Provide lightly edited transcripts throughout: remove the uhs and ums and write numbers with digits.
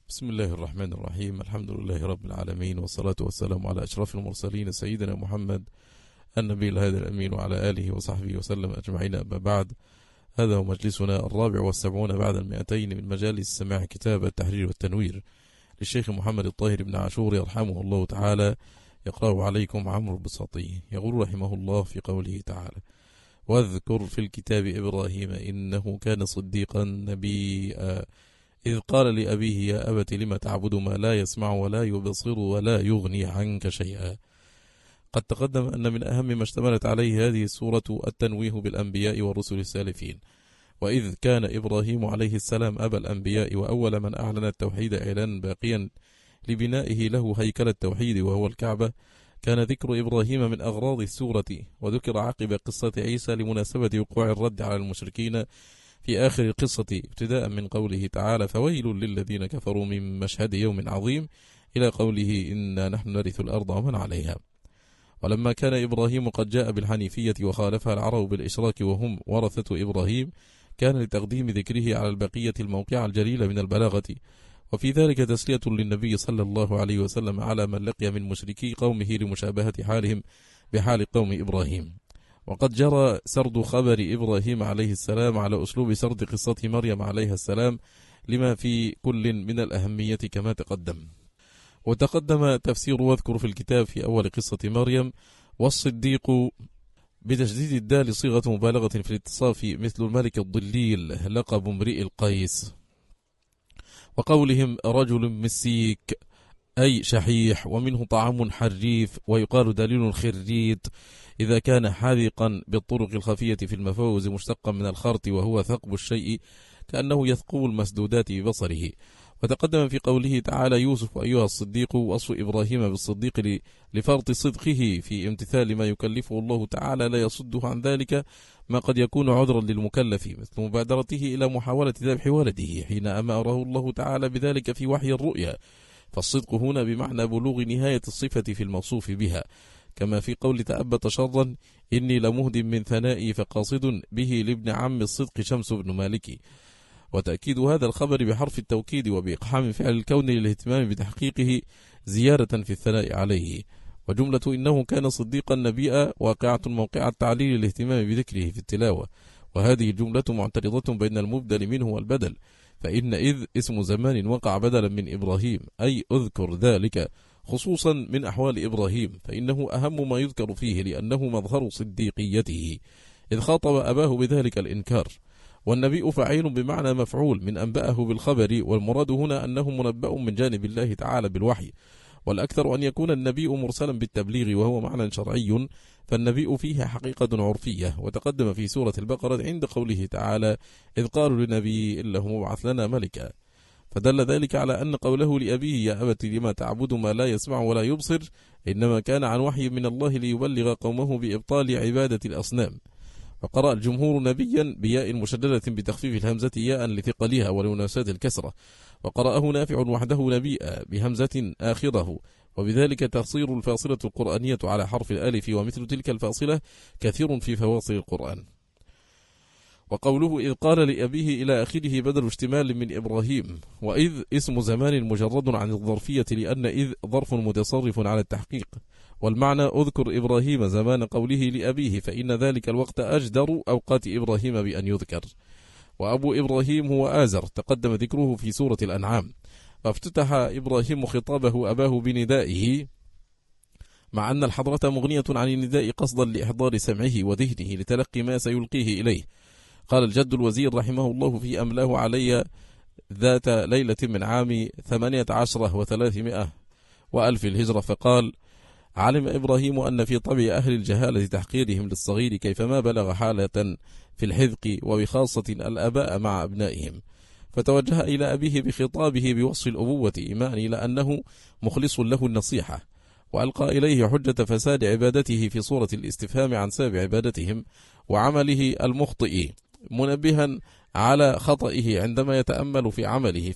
بسم الله الرحمن الرحيم. الحمد لله رب العالمين، والصلاة والسلام على أشرف المرسلين سيدنا محمد النبي الهادي الأمين وعلى آله وصحبه وسلم أجمعين. أما بعد، هذا هو مجلسنا 74 بعد 200 من مجالس سماع كتاب التحرير والتنوير للشيخ محمد الطاهر بن عاشور يرحمه الله تعالى. يقرأ عليكم عمرو البساطي يقول رحمه الله في قوله تعالى: واذكر في الكتاب إبراهيم إنه كان صديقا نبيا إذ قال لأبيه يا أبت لم تعبد ما لا يسمع ولا يبصر ولا يغني عنك شيئا. قد تقدم أن من أهم ما اشتملت عليه هذه السورة التنويه بالأنبياء والرسل السالفين. وإذ كان إبراهيم عليه السلام أبا الأنبياء وأول من أعلن التوحيد إعلانا باقيا لبنائه له هيكل التوحيد وهو الكعبة، كان ذكر إبراهيم من أغراض السورة، وذكر عقب قصة عيسى لمناسبة وقوع الرد على المشركين في آخر القصة، ابتداء من قوله تعالى: فويل للذين كفروا من مشهد يوم عظيم، إلى قوله إنا نحن نرث الأرض ومن عليها. ولما كان إبراهيم قد جاء بالحنيفية وخالفها العرب بالإشراك وهم ورثة إبراهيم، كان لتقديم ذكره على البقية الموقع الجليل من البلاغة، وفي ذلك تسلية للنبي صلى الله عليه وسلم على من لقي من مشركي قومه لمشابهة حالهم بحال قوم إبراهيم. وقد جرى سرد خبر إبراهيم عليه السلام على أسلوب سرد قصة مريم عليها السلام، لما في كل من الأهمية كما تقدم. وتقدم تفسير واذكر في الكتاب في أول قصة مريم: والصديق بتجديد الدال صيغة مبالغة في الاتصاف، مثل الملك الضليل لقب امرئ القيس. وقولهم رجل مسيك أي شحيح، ومنه طعام حريف، ويقال دليل خريت إذا كان حاذقا بالطرق الخفية في المفوز، مشتقا من الخرط وهو ثقب الشيء كأنه يثقب المسدودات ببصره. وتقدم في قوله تعالى: يوسف أيها الصديق، وصف إبراهيم بالصديق لفرط صدقه في امتثال ما يكلفه الله تعالى، لا يصده عن ذلك ما قد يكون عذرا للمكلف، مثل مبادرته إلى محاولة ذبح ولده حين أمره الله تعالى بذلك في وحي الرؤيا. فالصدق هنا بمعنى بلوغ نهاية الصفة في الموصوف بها، كما في قول تأبت شرا: إني لمهد من ثنائي فقاصد به لابن عم الصدق شمس بن مالك. وتأكيد هذا الخبر بحرف التوكيد وبإقحام فعل الكون للاهتمام بتحقيقه زيادة في الثناء عليه. وجملة إنه كان صديقا نبيا واقعة موقع التعليل الاهتمام بذكره في التلاوة، وهذه الجملة معترضة بين المبدل منه والبدل، فإن إذ اسم زمان وقع بدلا من إبراهيم، أي أذكر ذلك خصوصا من أحوال إبراهيم، فإنه أهم ما يذكر فيه لأنه مظهر صديقيته، إذ خاطب أباه بذلك الإنكار. والنبي فعيل بمعنى مفعول من أنبأه بالخبر، والمراد هنا أنه منبأ من جانب الله تعالى بالوحي، والأكثر أن يكون النبي مرسلا بالتبليغ وهو معنى شرعي، فالنبي فيه حقيقة عرفية. وتقدم في سورة البقرة عند قوله تعالى: إذ قالوا لنبي إلا هو مبعث لنا ملكا، فدل ذلك على أن قوله لأبيه يا أبت لما تعبد ما لا يسمع ولا يبصر إنما كان عن وحي من الله ليبلغ قومه بإبطال عبادة الأصنام. فقرأ الجمهور نبيا بياء مشددة بتخفيف الهمزة ياء لثقلها ولمناساة الكسرة، وقرأه نافع وحده نبيئا بهمزة آخره، وبذلك تصير الفاصلة القرآنية على حرف الألف، ومثل تلك الفاصلة كثير في فواصل القرآن. وقوله إذ قال لأبيه إلى آخره بدل اشتمال من إبراهيم. وإذ اسم زمان مجرد عن الظرفية، لأن إذ ظرف متصرف على التحقيق، والمعنى أذكر إبراهيم زمان قوله لأبيه، فإن ذلك الوقت أجدر أوقات إبراهيم بأن يذكر. وأبو إبراهيم هو آزر، تقدم ذكره في سورة الأنعام. فافتتح إبراهيم خطابه أباه بندائه، مع أن الحضرة مغنية عن النداء قصدا لإحضار سمعه وذهنه لتلقي ما سيلقيه إليه. قال الجد الوزير رحمه الله في أملاه علي ذات ليلة من عام 18 و300 وألف الهجرة، فقال: علم إبراهيم أن في طبع أهل الجهالة تحقيرهم للصغير كيفما بلغ حالة في الحذق، وبخاصة الأباء مع أبنائهم، فتوجه إلى أبيه بخطابه بوصف الأبوة إيمان إلى أنه مخلص له النصيحة، وألقى إليه حجة فساد عبادته في صورة الاستفهام عن سبب عبادتهم وعمله المخطئ، منبها على خطئه عندما يتأمل في عمله،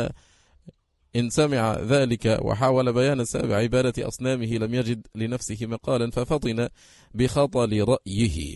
إن سمع ذلك وحاول بيان سبب عبادة أصنامه لم يجد لنفسه مقالا، ففطن بخطل رأيه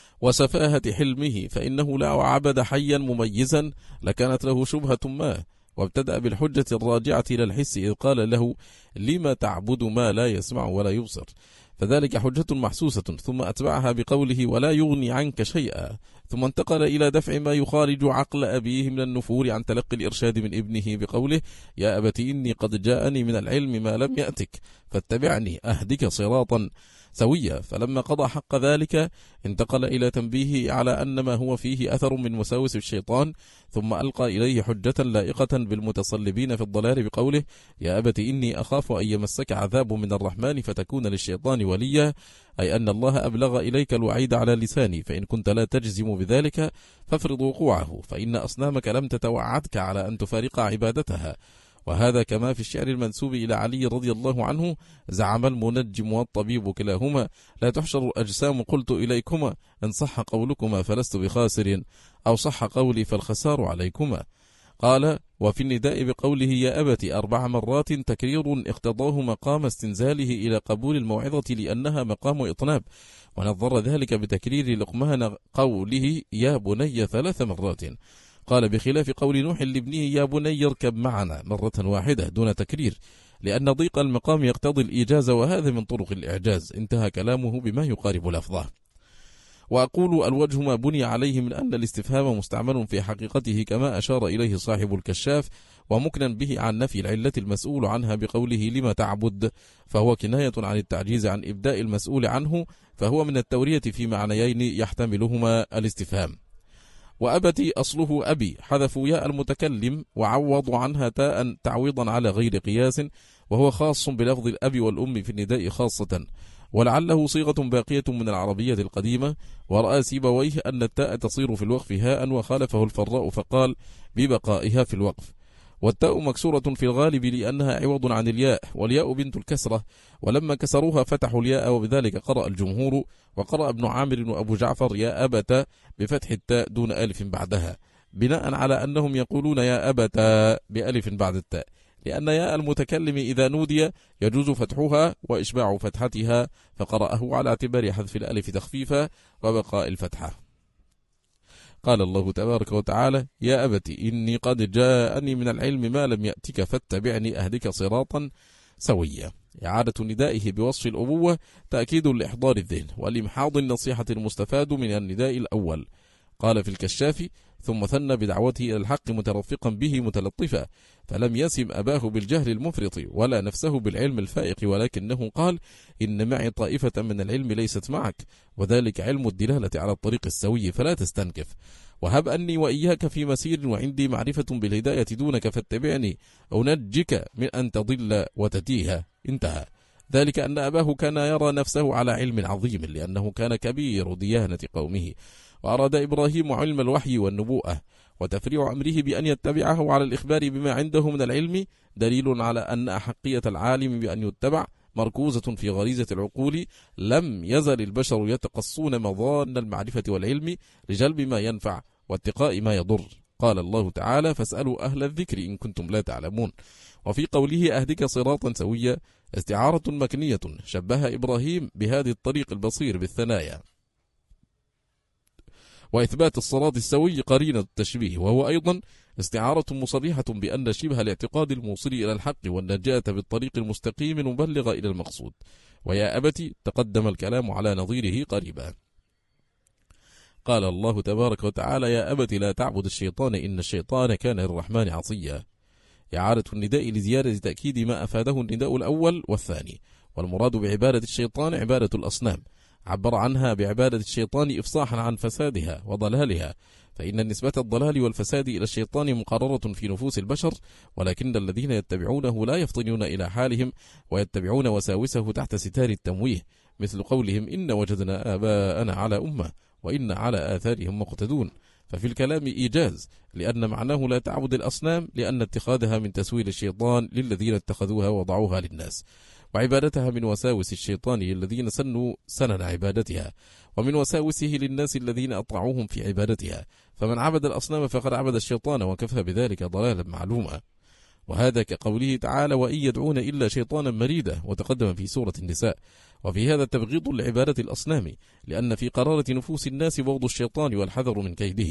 وسفاهة حلمه، فإنه لو عبد حيا مميزا لكانت له شبهة ما، وابتدأ بالحجة الراجعة إلى الحس إذ قال له: لما تعبد ما لا يسمع ولا يبصر؟ فذلك حجة محسوسة، ثم أتبعها بقوله: ولا يغني عنك شيئا، ثم انتقل إلى دفع ما يخارج عقل أبيه من النفور عن تلقي الإرشاد من ابنه بقوله: يا أبت إني قد جاءني من العلم ما لم يأتك فاتبعني أهدك صراطا سويا. فلما قضى حق ذلك انتقل إلى تنبيهه على أن ما هو فيه أثر من وساوس الشيطان، ثم ألقى إليه حجة لائقة بالمتصلبين في الضلال بقوله: يا أبت إني أخاف أن يمسك عذاب من الرحمن فتكون للشيطان وليا، أي أن الله أبلغ إليك الوعيد على لساني، فإن كنت لا تجزم بذلك فافرض وقوعه، فإن أصنامك لم تتوعدك على أن تفارق عبادتها. وهذا كما في الشعر المنسوب إلى علي رضي الله عنه: زعم المنجم والطبيب كلاهما لا تحشر الأجسام قلت إليكما، إن صح قولكما فلست بخاسر، أو صح قولي فالخسار عليكما. قال: وفي النداء بقوله يا أبت 4 مرات تكرير اقتضاه مقام استنزاله إلى قبول الموعظة لأنها مقام إطناب، ونظر ذلك بتكرير لقمان قوله يا بني 3 مرات. قال: بخلاف قول نوح لابنه يا بني اركب معنا مرة واحدة دون تكرير، لأن ضيق المقام يقتضي الإيجاز، وهذا من طرق الإعجاز. انتهى كلامه بما يقارب لفظه. وأقول: الوجه ما بني عليه من أن الاستفهام مستعمل في حقيقته كما أشار إليه صاحب الكشاف، ومكنا به عن نفي العلة المسؤول عنها بقوله لما تعبد، فهو كناية عن التعجيز عن إبداء المسؤول عنه، فهو من التورية في معنيين يحتملهما الاستفهام. وأبتي أصله أبي، حذفوا ياء المتكلم وعوضوا عنها تاء تعويضا على غير قياس، وهو خاص بلفظ الأب والأم في النداء خاصة، ولعله صيغة باقية من العربية القديمة. ورأى سيبويه أن التاء تصير في الوقف هاء، وخالفه الفراء فقال ببقائها في الوقف. والتاء مكسورة في الغالب لأنها عوض عن الياء، والياء بنت الكسرة، ولما كسروها فتحوا الياء، وبذلك قرأ الجمهور. وقرأ ابن عامر وأبو جعفر يا أبت بفتح التاء دون ألف بعدها، بناء على أنهم يقولون يا أبت بألف بعد التاء، لأن ياء المتكلم إذا نودي يجوز فتحها وإشباع فتحتها، فقرأه على اعتبار حذف الألف تخفيفا وبقاء الفتحة. قال الله تبارك وتعالى: يا أبت إني قد جاءني من العلم ما لم يأتك فاتبعني أهدك صراطا سويا. إعادة ندائه بوصف الأبوة تأكيد لإحضار الذهن والإمحاض النصيحة المستفاد من النداء الأول. قال في الكشاف: ثم ثنى بدعوته إلى الحق مترفقا به متلطفا، فلم يسم أباه بالجهل المفرط ولا نفسه بالعلم الفائق، ولكنه قال: إن معي طائفة من العلم ليست معك، وذلك علم الدلالة على الطريق السوي، فلا تستنكف، وهب أني وإياك في مسير وعندي معرفة بالهداية دونك فاتبعني أنجك من أن تضل وتتيه. انتهى. ذلك أن أباه كان يرى نفسه على علم عظيم، لأنه كان كبير ديانة قومه، وأراد إبراهيم علم الوحي والنبوءة، وتفريع أمره بأن يتبعه على الإخبار بما عنده من العلم دليل على أن أحقية العالم بأن يتبع مركوزة في غريزة العقول. لم يزل البشر يتقصون مظان المعرفة والعلم لجلب ما ينفع واتقاء ما يضر. قال الله تعالى: فاسألوا أهل الذكر إن كنتم لا تعلمون. وفي قوله أهدك صراطا سويا استعارة مكنية شبه إبراهيم بهذه الطريق البصير بالثنايا، وإثبات الصراط السوي قرينة التشبيه، وهو أيضا استعارة مصريحة بأن شبه الاعتقاد الموصل إلى الحق والنجاة بالطريق المستقيم المبلغ إلى المقصود. ويا أبتي تقدم الكلام على نظيره قريبا. قال الله تبارك وتعالى: يا أبت لا تعبد الشيطان إن الشيطان كان للرحمن عصيا. إعادة النداء لزيادة تأكيد ما أفاده النداء الأول والثاني. والمراد بعبادة الشيطان عبادة الأصنام، عبر عنها بعبادة الشيطان إفصاحا عن فسادها وضلالها، فإن نسبة الضلال والفساد إلى الشيطان مقررة في نفوس البشر، ولكن الذين يتبعونه لا يفطنون إلى حالهم ويتبعون وساوسه تحت ستار التمويه، مثل قولهم إن وجدنا آباءنا على أمة وإن على آثارهم مقتدون. ففي الكلام إيجاز، لأن معناه لا تعبد الأصنام، لأن اتخاذها من تسويل الشيطان للذين اتخذوها وضعوها للناس، وعبادتها من وساوس الشيطان الذين سنوا سنن عبادتها، ومن وساوسه للناس الذين أطاعوهم في عبادتها. فمن عبد الأصنام فقد عبد الشيطان، وكفى بذلك ضلالا معلوما. وهذا كقوله تعالى: وإن يدعون إلا شيطانا مريدا، وتقدم في سورة النساء. وفي هذا تبغيض لعبادة الأصنام، لأن في قرارة نفوس الناس بغض الشيطان والحذر من كيده،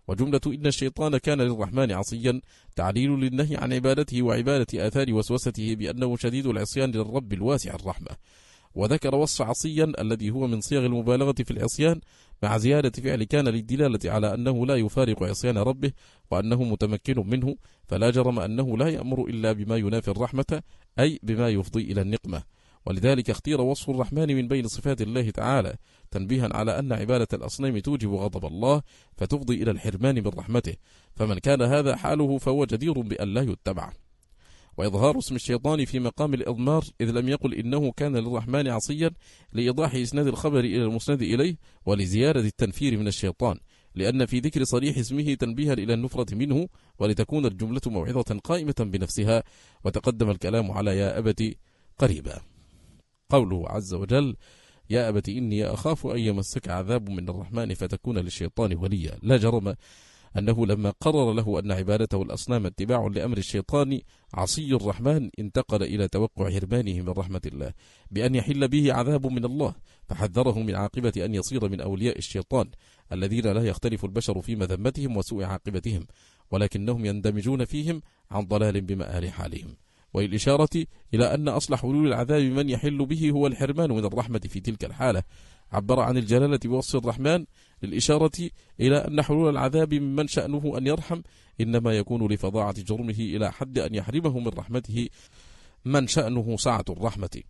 وجملة إن الشيطان كان للرحمن عصيا تعليل للنهي عن عبادته وعبادة آثار وسوسته بأنه شديد العصيان للرب الواسع الرحمة. وذكر وصف عصيا الذي هو من صيغ المبالغة في العصيان مع زيادة فعل كان للدلالة على أنه لا يفارق عصيان ربه وأنه متمكن منه، فلا جرم أنه لا يأمر إلا بما ينافي الرحمة، أي بما يفضي إلى النقمة. ولذلك اختير وصف الرحمن من بين صفات الله تعالى تنبيها على أن عبادة الأصنام توجب غضب الله فتفضي إلى الحرمان من رحمته، فمن كان هذا حاله فهو جدير بأن لا يتبع. وإظهار اسم الشيطان في مقام الإضمار إذ لم يقل إنه كان للرحمن عصيا لإيضاح إسناد الخبر إلى المسند إليه ولزيادة التنفير من الشيطان، لأن في ذكر صريح اسمه تنبيها إلى النفرة منه ولتكون الجملة موعظة قائمة بنفسها. وتقدم الكلام على يا أبت قريبا. قوله عز وجل يا أبت إني أخاف أن يمسك عذاب من الرحمن فتكون للشيطان وليا، لا جرم أنه لما قرر له أن عبادته الأصنام اتباع لأمر الشيطان عصي الرحمن انتقل إلى توقع حرمانه من رحمة الله بأن يحل به عذاب من الله، فحذره من عاقبة أن يصير من أولياء الشيطان الذين لا يختلف البشر في مذمتهم وسوء عاقبتهم، ولكنهم يندمجون فيهم عن ضلال بمآل حالهم. والإشارة إلى أن أصل حلول العذاب من يحل به هو الحرمان من الرحمة في تلك الحالة، عبر عن الجلالة بوصف الرحمن للإشارة إلى أن حلول العذاب ممن شأنه أن يرحم إنما يكون لفظاعة جرمه إلى حد أن يحرمه من رحمته من شأنه سعة الرحمة.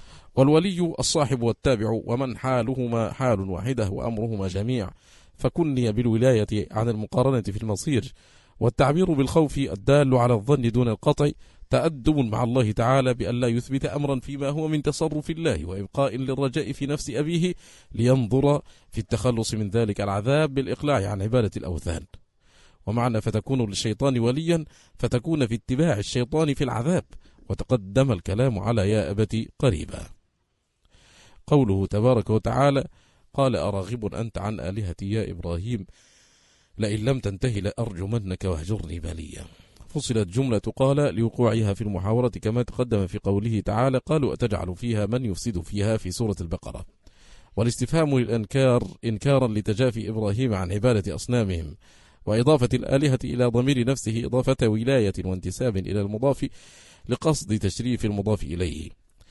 والولي الصاحب والتابع ومن حالهما حال واحدة وأمرهما جميع، فكني بالولاية عن المقارنة في المصير. والتعبير بالخوف الدال على الظن دون القطع تأدب مع الله تعالى بأن لا يثبت أمرا فيما هو من تصرف الله وإبقاء للرجاء في نفس أبيه لينظر في التخلص من ذلك العذاب بالإقلاع عن عبادة الأوثان. ومعنى فتكون للشيطان وليا فتكون في اتباع الشيطان في العذاب. وتقدم الكلام على يا أبت قريبا. قوله تبارك وتعالى قال أراغب أنت عن آلهتي يا إبراهيم لئن لم تنتهي لأرجمنك واهجرني مليا. فصلت جملة قال لوقوعها في المحاورة كما تقدم في قوله تعالى قالوا أتجعل فيها من يفسد فيها في سورة البقرة. والاستفهام للإنكار إنكارا لتجافي إبراهيم عن عبادة أصنامهم، وإضافة الآلهة إلى ضمير نفسه إضافة ولاية وانتساب إلى المضاف لقصد تشريف المضاف إليه.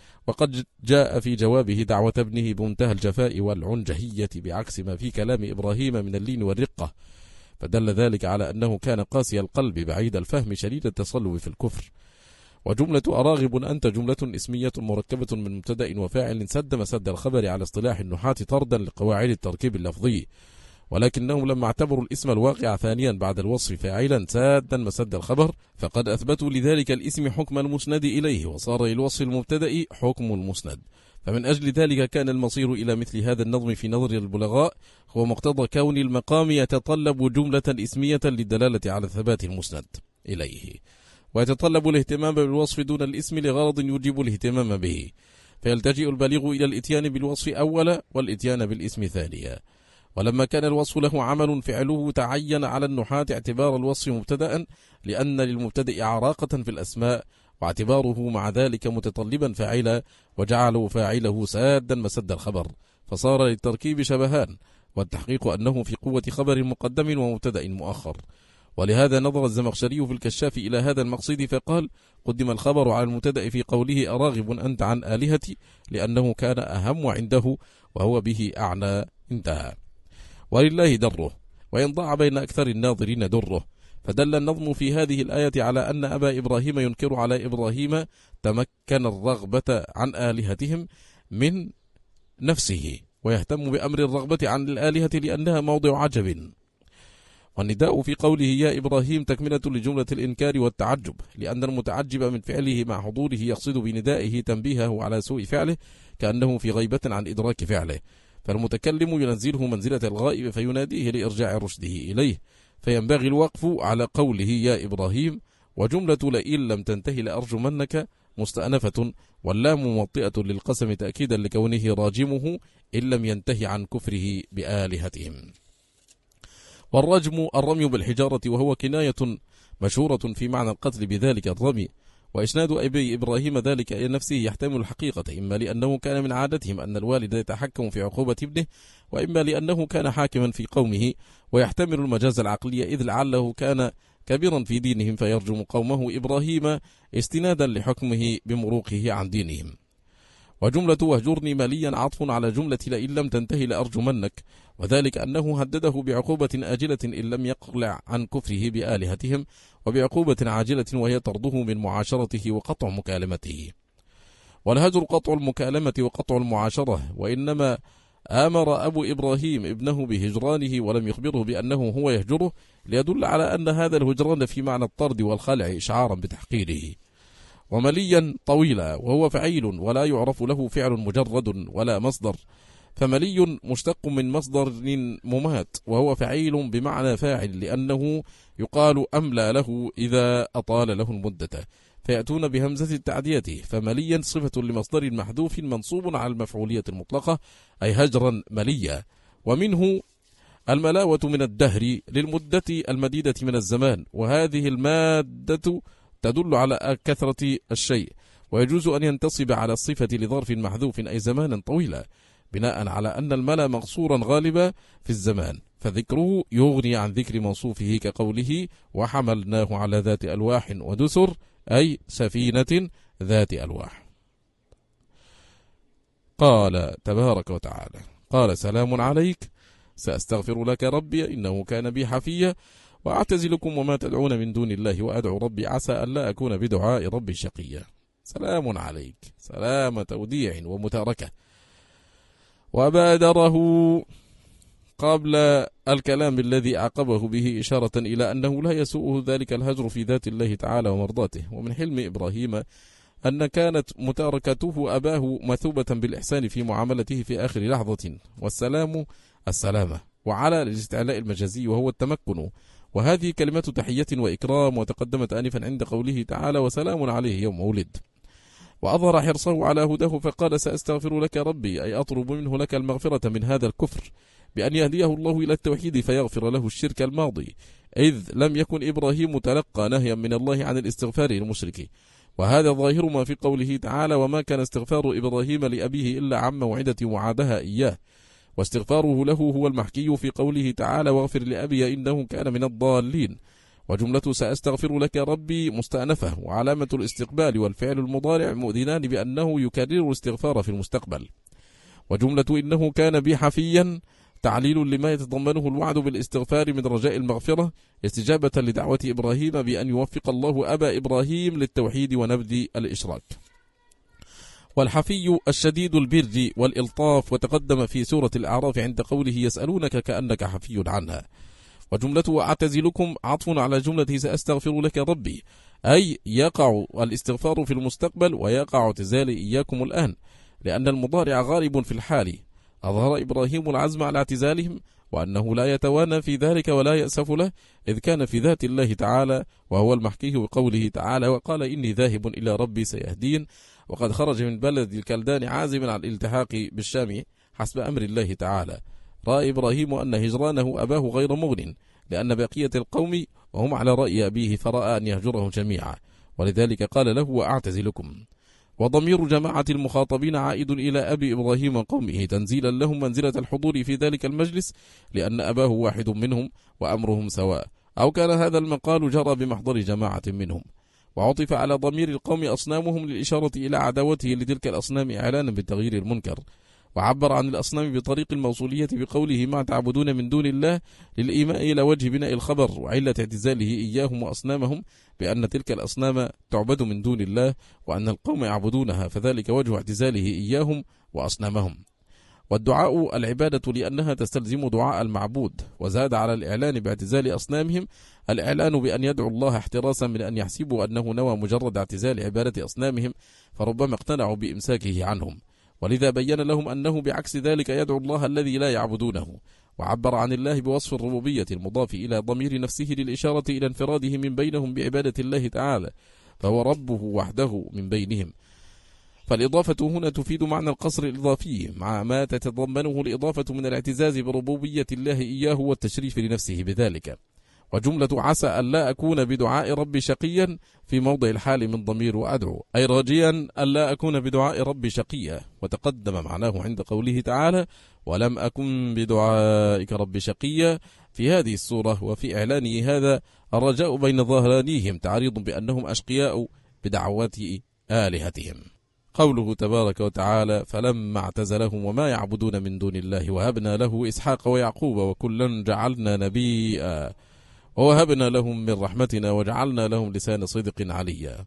وقد جاء في جوابه دعوة ابنه بمنتهى الجفاء والعنجهية بعكس ما في كلام إبراهيم من اللين والرقة، فدل ذلك على أنه كان قاسي القلب بعيد الفهم شديد التصلب في الكفر. وجملة أراغب أنت جملة اسمية مركبة من مبتدأ وفاعل سد مسد الخبر على اصطلاح النحاة طردا لقواعد التركيب اللفظي، ولكنهم لما اعتبروا الاسم الواقع ثانيا بعد الوصف فاعلا سادا مسد الخبر فقد أثبتوا لذلك الاسم حكم المسند إليه وصار للوصف المبتدأ حكم المسند. فمن أجل ذلك كان المصير إلى مثل هذا النظم في نظر البلغاء هو مقتضى كون المقام يتطلب جملة اسمية للدلالة على ثبات المسند إليه، ويتطلب الاهتمام بالوصف دون الاسم لغرض يجب الاهتمام به، فيلتجئ البليغ إلى الاتيان بالوصف أولا والاتيان بالاسم ثانيا. ولما كان الوصف له عمل فعله تعين على النحاة اعتبار الوصف مبتدأ لأن للمبتدأ عراقة في الأسماء، واعتباره مع ذلك متطلبا فاعلا وجعلوا فاعله سادا مسد الخبر، فصار للتركيب شبهان، والتحقيق أنه في قوة خبر مقدم ومبتدأ مؤخر. ولهذا نظر الزمخشري في الكشاف إلى هذا المقصد فقال قدم الخبر على المبتدأ في قوله أراغب أنت عن آلهتي لأنه كان أهم عنده وهو به أعنى انتهى. ولله دره وإن ضاع بين أكثر الناظرين دره. فدل النظم في هذه الآية على أن أبا إبراهيم ينكر على إبراهيم تمكن الرغبة عن آلهتهم من نفسه ويهتم بأمر الرغبة عن الآلهة لأنها موضع عجب. والنداء في قوله يا إبراهيم تكملة لجملة الإنكار والتعجب، لأن المتعجب من فعله مع حضوره يقصد بندائه تنبيهه على سوء فعله كأنه في غيبة عن إدراك فعله، فالمتكلم ينزله منزلة الغائب فيناديه لإرجاع رشده إليه، فينبغي الوقف على قوله يا إبراهيم. وجملة لئن لم تنتهي لأرجمنك مستأنفة، واللام موطئة للقسم تأكيدا لكونه راجمه إن لم ينتهي عن كفره بآلهتهم. والرجم الرمي بالحجارة، وهو كناية مشهورة في معنى القتل بذلك الرمي، وإسناد أبي إبراهيم ذلك إلى نفسه يحتمل الحقيقة، إما لأنه كان من عادتهم أن الوالد يتحكم في عقوبة ابنه، وإما لأنه كان حاكما في قومه، ويحتمل المجاز العقلية إذ لعله كان كبيرا في دينهم فيرجم قومه إبراهيم استنادا لحكمه بمروقه عن دينهم. وجملة واهجرني ماليا عطف على جملة لئن لم تنتهي لأرجمنك، وذلك أنه هدده بعقوبة آجلة إن لم يقلع عن كفره بآلهتهم، وبعقوبة عاجلة وهي طرده من معاشرته وقطع مكالمته. والهجر قطع المكالمة وقطع المعاشرة، وإنما آمر أبو إبراهيم ابنه بهجرانه ولم يخبره بأنه هو يهجره، ليدل على أن هذا الهجران في معنى الطرد والخلع إشعارا بتحقيره. ومليا طويلا وهو فعيل ولا يعرف له فعل مجرد ولا مصدر، فملي مشتق من مصدر ممات وهو فعيل بمعنى فاعل، لأنه يقال أملى له إذا أطال له المدة، فيأتون بهمزة التعدية. فمليا صفة لمصدر محذوف منصوب على المفعولية المطلقة، أي هجرا مليا. ومنه الملاوة من الدهر للمدة المديدة من الزمان، وهذه المادة تدل على كثرة الشيء، ويجوز أن ينتصب على الصفة لظرف محذوف أي زمانا طويلا، بناء على أن الملا مقصورا غالبا في الزمان، فذكره يغني عن ذكر موصوفه كقوله وحملناه على ذات ألواح ودسر، أي سفينة ذات ألواح. قال تبارك وتعالى: قال سلام عليك سأستغفر لك ربي إنه كان بي حفيا، وأعتزلكم وما تدعون من دون الله وأدعو ربي عسى ألا أكون بدعاء ربي شقيا. سلام عليك، سلام توديع ومتاركة. وبادره قبل الكلام الذي عقبه به إشارة إلى أنه لا يسوءه ذلك الهجر في ذات الله تعالى ومرضاته. ومن حلم إبراهيم أن كانت متاركته أباه مثوبة بالإحسان في معاملته في آخر لحظة، والسلام السلامة، وعلى الاستعلاء المجازي وهو التمكن، وهذه كلمة تحية وإكرام، وتقدمت آنفا عند قوله تعالى وسلام عليه يوم ولد. وأظهر حرصه على هداه فقال سأستغفر لك ربي، أي أطلب منه لك المغفرة من هذا الكفر بأن يهديه الله إلى التوحيد فيغفر له الشرك الماضي، إذ لم يكن إبراهيم تلقى نهيا من الله عن الاستغفار للمشرك. وهذا ظاهر ما في قوله تعالى وما كان استغفار إبراهيم لأبيه إلا عن موعدة وعدها إياه، واستغفاره له هو المحكي في قوله تعالى واغفر لأبي إنه كان من الضالين. وجملة سأستغفر لك ربي مستأنفة، وعلامة الاستقبال والفعل المضارع مؤذنان بأنه يكرر الاستغفار في المستقبل. وجملة إنه كان بي حفيا تعليل لما يتضمنه الوعد بالاستغفار من رجاء المغفرة، استجابة لدعوة إبراهيم بأن يوفق الله أبا إبراهيم للتوحيد ونبذ الإشراك. والحفي الشديد البر والإلطاف، وتقدم في سورة الأعراف عند قوله يسألونك كأنك حفي عنها. وجملة أعتزلكم عطف على جملة سأستغفر لك ربي، أي يقع الاستغفار في المستقبل ويقع اعتزالي إياكم الآن، لأن المضارع غالب في الحال. أظهر إبراهيم العزم على اعتزالهم، وأنه لا يتوانى في ذلك ولا يأسف له، إذ كان في ذات الله تعالى، وهو المحكي بقوله تعالى وقال إني ذاهب إلى ربي سيهدين، وقد خرج من بلد الكلدان عازما على الالتحاق بالشام حسب أمر الله تعالى. رأى إبراهيم أن هجرانه أباه غير مغن، لأن بقية القوم وهم على رأي أبيه، فرأى أن يهجرهم جميعا، ولذلك قال له وأعتزلكم. وضمير جماعة المخاطبين عائد إلى أبي إبراهيم وقومه تنزيلا لهم منزلة الحضور في ذلك المجلس، لأن أباه واحد منهم وأمرهم سواء، أو كان هذا المقال جرى بمحضر جماعة منهم. وعطف على ضمير القوم أصنامهم للإشارة إلى عداوته لتلك الأصنام إعلانا بالتغيير المنكر. وعبر عن الأصنام بطريق الموصولية بقوله ما تعبدون من دون الله، للإيماء إلى وجه بناء الخبر وعلة اعتزاله إياهم وأصنامهم، بأن تلك الأصنام تعبد من دون الله، وأن القوم يعبدونها، فذلك وجه اعتزاله إياهم وأصنامهم. والدعاء العبادة لأنها تستلزم دعاء المعبود. وزاد على الإعلان باعتزال أصنامهم الإعلان بأن يدعو الله احتراسا من أن يحسبوا أنه نوى مجرد اعتزال عبادة أصنامهم، فربما اقتنعوا بإمساكه عنهم، ولذا بين لهم أنه بعكس ذلك يدعو الله الذي لا يعبدونه. وعبر عن الله بوصف الربوبية المضاف إلى ضمير نفسه للإشارة إلى انفراده من بينهم بعبادة الله تعالى، فهو ربه وحده من بينهم. فالإضافة هنا تفيد معنى القصر الإضافي، مع ما تتضمنه الإضافة من الاعتزاز بربوبية الله إياه والتشريف لنفسه بذلك. وجملة عسى ألا أكون بدعاء ربي شقيا في موضع الحال من ضمير وأدعو، أي راجيا ألا أكون بدعاء ربي شقيا. وتقدم معناه عند قوله تعالى ولم أكن بدعائك ربي شقيا في هذه السورة، وفي إعلانه هذا الرجاء بين ظهرانيهم تعريض بأنهم أشقياء بدعوات آلهتهم. قوله تبارك وتعالى فلما اعتزلهم وما يعبدون من دون الله وهبنا له إسحاق ويعقوب وكلا جعلنا نبيا ووهبنا لهم من رحمتنا وجعلنا لهم لسان صدق عليا.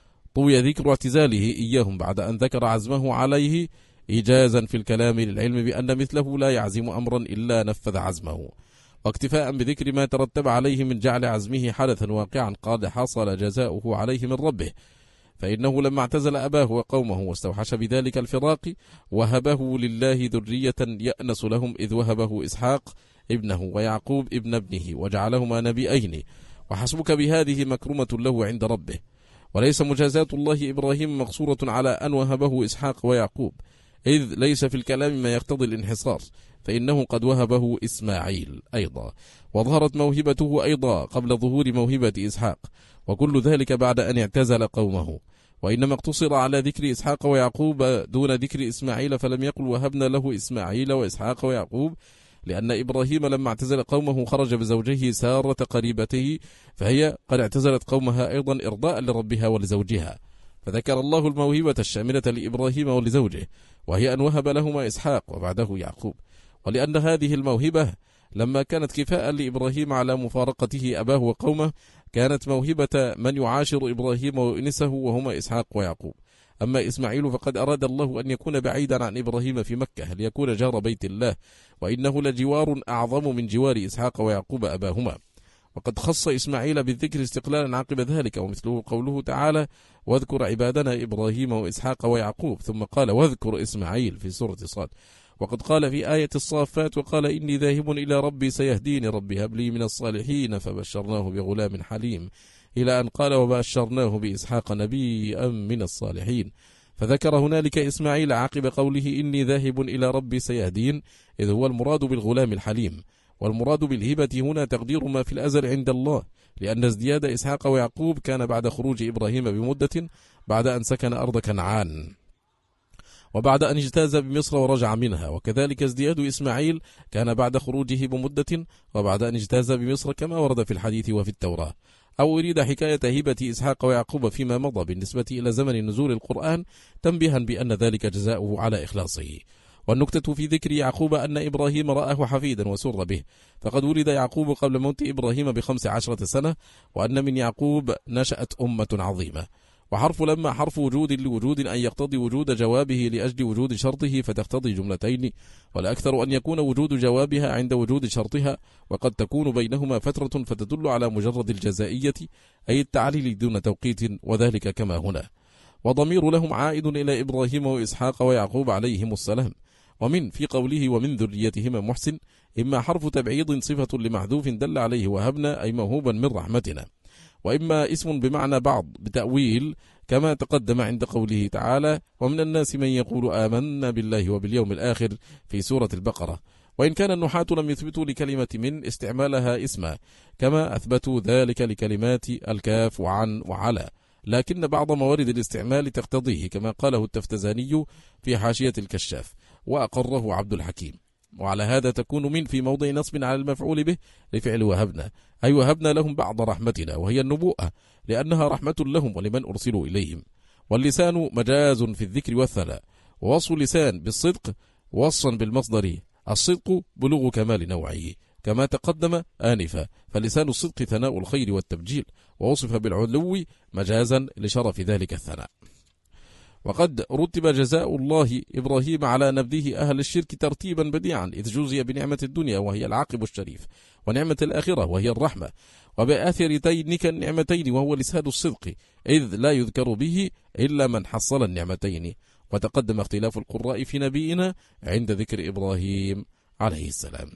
طوي ذكر اعتزاله إياهم بعد أن ذكر عزمه عليه إيجازا في الكلام للعلم بأن مثله لا يعزم أمرا إلا نفذ عزمه، واكتفاء بذكر ما ترتب عليه من جعل عزمه حدثا واقعا قد حصل جزاؤه عليه من ربه. فإنه لما اعتزل أباه وقومه واستوحش بذلك الفراق وهبه لله ذرية يأنس لهم، إذ وهبه إسحاق ابنه ويعقوب ابن ابنه وجعلهما نبيين، وحسبك بهذه مكرمة له عند ربه. وليس مجازات الله إبراهيم مقصورة على أن وهبه إسحاق ويعقوب، إذ ليس في الكلام ما يقتضي الانحصار، فإنه قد وهبه إسماعيل أيضا، وظهرت موهبته أيضا قبل ظهور موهبة إسحاق، وكل ذلك بعد أن اعتزل قومه. وإنما اقتصر على ذكر إسحاق ويعقوب دون ذكر إسماعيل، فلم يقل وهبنا له إسماعيل وإسحاق ويعقوب، لأن إبراهيم لما اعتزل قومه خرج بزوجه سارة قريبته، فهي قد اعتزلت قومها أيضا إرضاء لربها ولزوجها، فذكر الله الموهبة الشاملة لإبراهيم ولزوجه، وهي أن وهب لهما إسحاق وبعده يعقوب. ولأن هذه الموهبة لما كانت كفاء لإبراهيم على مفارقته أباه وقومه، كانت موهبة من يعاشر إبراهيم وإنسه وهما إسحاق ويعقوب. أما إسماعيل فقد أراد الله أن يكون بعيدا عن إبراهيم في مكة ليكون جار بيت الله، وإنه لجوار أعظم من جوار إسحاق ويعقوب أباهما. وقد خص إسماعيل بالذكر استقلالا عقب ذلك، ومثله قوله تعالى واذكر عبادنا إبراهيم وإسحاق ويعقوب، ثم قال واذكر إسماعيل في سورة صاد. وقد قال في آية الصافات وقال إني ذاهب إلى ربي سيهديني ربي هب لي من الصالحين، فبشرناه بغلام حليم، إلى أن قال وبشرناه بإسحاق نبيا من الصالحين. فذكر هنالك إسماعيل عقب قوله إني ذاهب إلى ربي سيهدين، إذ هو المراد بالغلام الحليم. والمراد بالهبة هنا تقدير ما في الأزل عند الله، لأن ازدياد إسحاق ويعقوب كان بعد خروج إبراهيم بمدة، بعد أن سكن أرض كنعان، وبعد أن اجتاز بمصر ورجع منها. وكذلك ازدياد إسماعيل كان بعد خروجه بمدة، وبعد أن اجتاز بمصر، كما ورد في الحديث وفي التوراة. أو أريد حكاية هبة إسحاق ويعقوب فيما مضى بالنسبة إلى زمن نزول القرآن، تنبيها بأن ذلك جزاؤه على إخلاصه. والنكتة في ذكر يعقوب أن إبراهيم رآه حفيدا وسر به، فقد ولد يعقوب قبل موت إبراهيم ب15 سنة، وأن من يعقوب نشأت أمة عظيمة. وحرف لما حرف وجود لوجود، أن يقتضي وجود جوابه لأجل وجود شرطه، فتقتضي جملتين، والأكثر أن يكون وجود جوابها عند وجود شرطها، وقد تكون بينهما فترة فتدل على مجرد الجزائية، أي التعليل دون توقيت، وذلك كما هنا. وضمير لهم عائد إلى إبراهيم وإسحاق ويعقوب عليهم السلام. ومن في قوله ومن ذريتهما محسن، إما حرف تبعيض صفة لمحذوف دل عليه وهبنا أي موهوبا من رحمتنا، وإما اسم بمعنى بعض بتأويل كما تقدم عند قوله تعالى ومن الناس من يقول آمنا بالله وباليوم الآخر في سورة البقرة. وإن كان النحاة لم يثبتوا لكلمة من استعمالها اسما، كما أثبتوا ذلك لكلمات الكاف وعن وعلى، لكن بعض موارد الاستعمال تقتضيه، كما قاله التفتزاني في حاشية الكشاف، وأقره عبد الحكيم. وعلى هذا تكون من في موضع نصب على المفعول به لفعل وهبنا، أي وهبنا لهم بعض رحمتنا، وهي النبوءة، لأنها رحمة لهم ولمن أرسلوا إليهم. واللسان مجاز في الذكر والثناء، ووصف اللسان بالصدق وصفا بالمصدر الصدق بلوغ كمال نوعه، كما تقدم آنفا، فلسان الصدق ثناء الخير والتبجيل، ووصف بالعلو مجازا لشرف ذلك الثناء. وقد رتب جزاء الله إبراهيم على نبذه أهل الشرك ترتيبا بديعا، إذ جوزي بنعمة الدنيا وهي العاقب الشريف، ونعمة الآخرة وهي الرحمة، وبآثرتين النعمتين وهو لسان الصدق، إذ لا يذكر به إلا من حصل النعمتين. وتقدم اختلاف القراء في نبينا عند ذكر إبراهيم عليه السلام.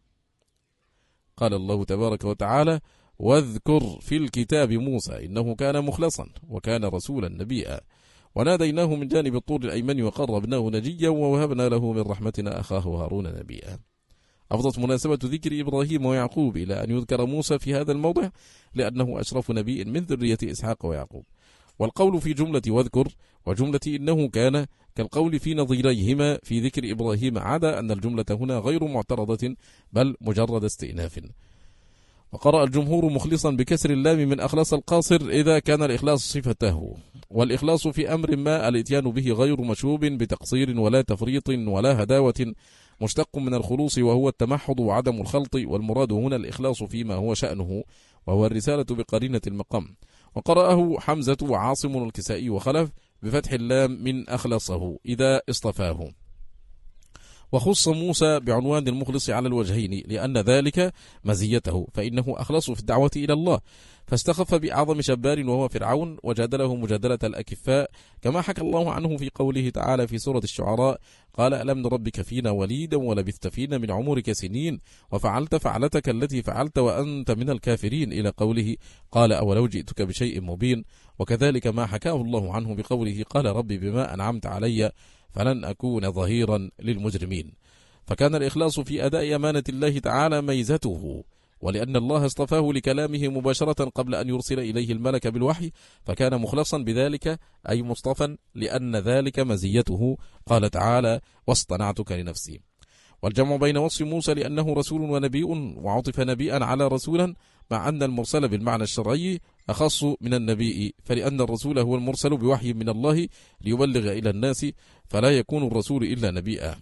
قال الله تبارك وتعالى واذكر في الكتاب موسى إنه كان مخلصا وكان رسولا نبيا، وناديناه من جانب الطور الأيمن وقربناه نجيا، ووهبنا له من رحمتنا أخاه هارون نبيا. أفضت مناسبة ذكر إبراهيم ويعقوب إلى أن يذكر موسى في هذا الموضع لأنه أشرف نبي من ذرية إسحاق ويعقوب. والقول في جملة واذكر وجملة إنه كان كالقول في نظيريهما في ذكر إبراهيم، عدا أن الجملة هنا غير معترضة بل مجرد استئناف. وقرأ الجمهور مخلصا بكسر اللام من أخلاص القاصر إذا كان الإخلاص صفته، والإخلاص في أمر ما الإتيان به غير مشوب بتقصير ولا تفريط ولا هداوة، مشتق من الخلوص وهو التمحض وعدم الخلط، والمراد هنا الإخلاص فيما هو شأنه وهو الرسالة بقرينة المقام. وقرأه حمزة وعاصم الكسائي وخلف بفتح اللام من أخلصه إذا اصطفاه. وخص موسى بعنوان المخلص على الوجهين لأن ذلك مزيته، فإنه أخلص في الدعوة إلى الله، فاستخف بأعظم شبار وهو فرعون وجادله مجادلة الأكفاء، كما حكى الله عنه في قوله تعالى في سورة الشعراء: قال ألم نربك فينا وليدا ولبثت فينا من عمرك سنين وفعلت فعلتك التي فعلت وأنت من الكافرين، إلى قوله قال أولو جئتك بشيء مبين. وكذلك ما حكاه الله عنه بقوله قال ربي بما أنعمت علي فلن أكون ظهيرا للمجرمين. فكان الإخلاص في أداء أمانة الله تعالى ميزته، ولأن الله اصطفاه لكلامه مباشرة قبل أن يرسل إليه الملك بالوحي، فكان مخلصا بذلك أي مصطفى لأن ذلك مزيته. قال تعالى واصطنعتك لنفسي. والجمع بين وصف موسى لأنه رسول ونبي وعطف نبيا على رسولا، مع أن المرسل بالمعنى الشرعي أخص من النبي، فلأن الرسول هو المرسل بوحي من الله ليبلغ إلى الناس، فلا يكون الرسول إلا نبيا.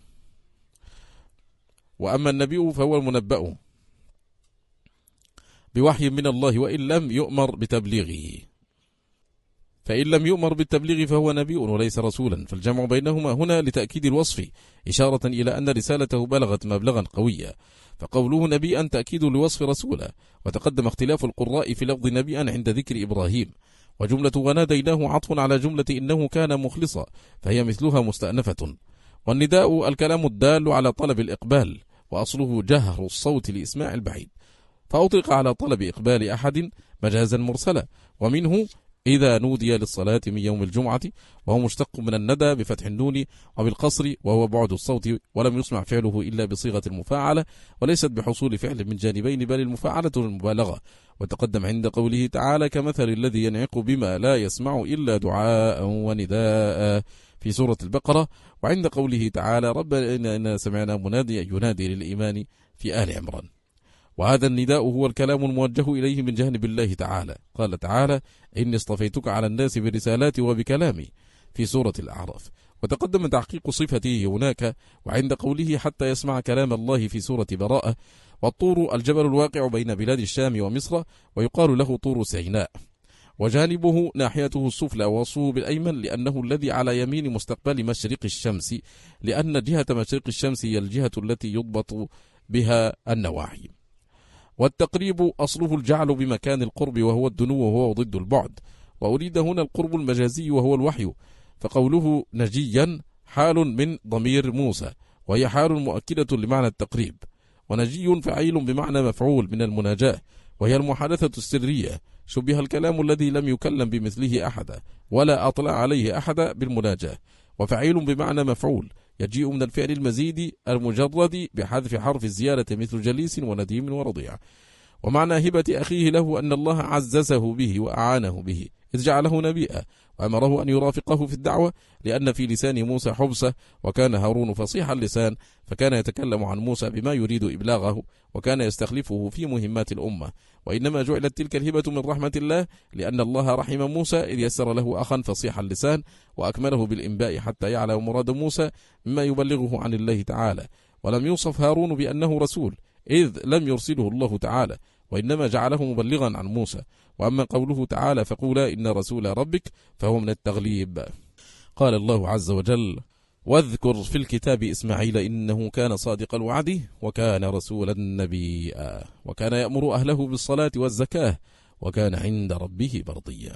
وأما النبي فهو المنبأ بوحي من الله وإن لم يؤمر بتبليغه، فإن لم يؤمر بالتبليغ فهو نبي وليس رسولا، فالجمع بينهما هنا لتأكيد الوصف إشارة إلى أن رسالته بلغت مبلغا قويا، فقوله نبيا تأكيد لوصف رسولا. وتقدم اختلاف القراء في لفظ نبيا عند ذكر إبراهيم، وجملة وناديناه عطف على جملة إنه كان مخلصا فهي مثلها مستأنفة. والنداء الكلام الدال على طلب الإقبال، وأصله جهر الصوت لإسماع البعيد، فأطلق على طلب إقبال أحد مجازا مرسلا، ومنه إذا نودي للصلاة من يوم الجمعة، وهو مشتق من الندى بفتح النون وبالقصر وهو بعد الصوت، ولم يسمع فعله إلا بصيغة المفاعلة وليست بحصول فعل من جانبين بل المفاعلة المبالغة. وتقدم عند قوله تعالى كمثل الذي ينعق بما لا يسمع إلا دعاء ونداء في سورة البقرة، وعند قوله تعالى ربنا إننا سمعنا مناديا ينادي للإيمان في آل عمران. وهذا النداء هو الكلام الموجه إليه من جانب الله تعالى. قال تعالى إني اصطفيتك على الناس برسالاتي وبكلامي في سورة الأعراف. وتقدم تحقيق صفته هناك، وعند قوله حتى يسمع كلام الله في سورة براءة. والطور الجبل الواقع بين بلاد الشام ومصر، ويقال له طور سيناء، وجانبه ناحيته السفلى ووصفه بالأيمن لأنه الذي على يمين مستقبل مشرق الشمس، لأن جهة مشرق الشمس هي الجهة التي يضبط بها النواحي. والتقريب أصله الجعل بمكان القرب وهو الدنو وهو ضد البعد، وأريد هنا القرب المجازي وهو الوحي، فقوله نجيا حال من ضمير موسى وهي حال مؤكدة لمعنى التقريب. ونجي فعيل بمعنى مفعول من المناجاة، وهي المحادثة السرية، شبه الكلام الذي لم يكلم بمثله أحدا ولا أطلع عليه أحدا بالمناجاة. وفعيل بمعنى مفعول يجيء من الفعل المزيد المجرد بحذف حرف الزيادة مثل جليس ونديم ورضيع. ومعنى هبة أخيه له أن الله عززه به وأعانه به إذ جعله نبيا وأمره أن يرافقه في الدعوة، لأن في لسان موسى حبسة، وكان هارون فصيح اللسان فكان يتكلم عن موسى بما يريد إبلاغه، وكان يستخلفه في مهمات الأمة. وإنما جعلت تلك الهبة من رحمة الله، لأن الله رحم موسى إذ يسر له أخا فصيح اللسان وأكمله بالإنباء حتى يعلم مراد موسى مما يبلغه عن الله تعالى. ولم يوصف هارون بأنه رسول إذ لم يرسله الله تعالى، وإنما جعله مبلغا عن موسى. وأما قوله تعالى فقولا إن رسول ربك فهو من التغليب. قال الله عز وجل واذكر في الكتاب إسماعيل إنه كان صادق الوعد وكان رسولا نبيا وكان يأمر أهله بالصلاة والزكاة وكان عند ربه مرضيا.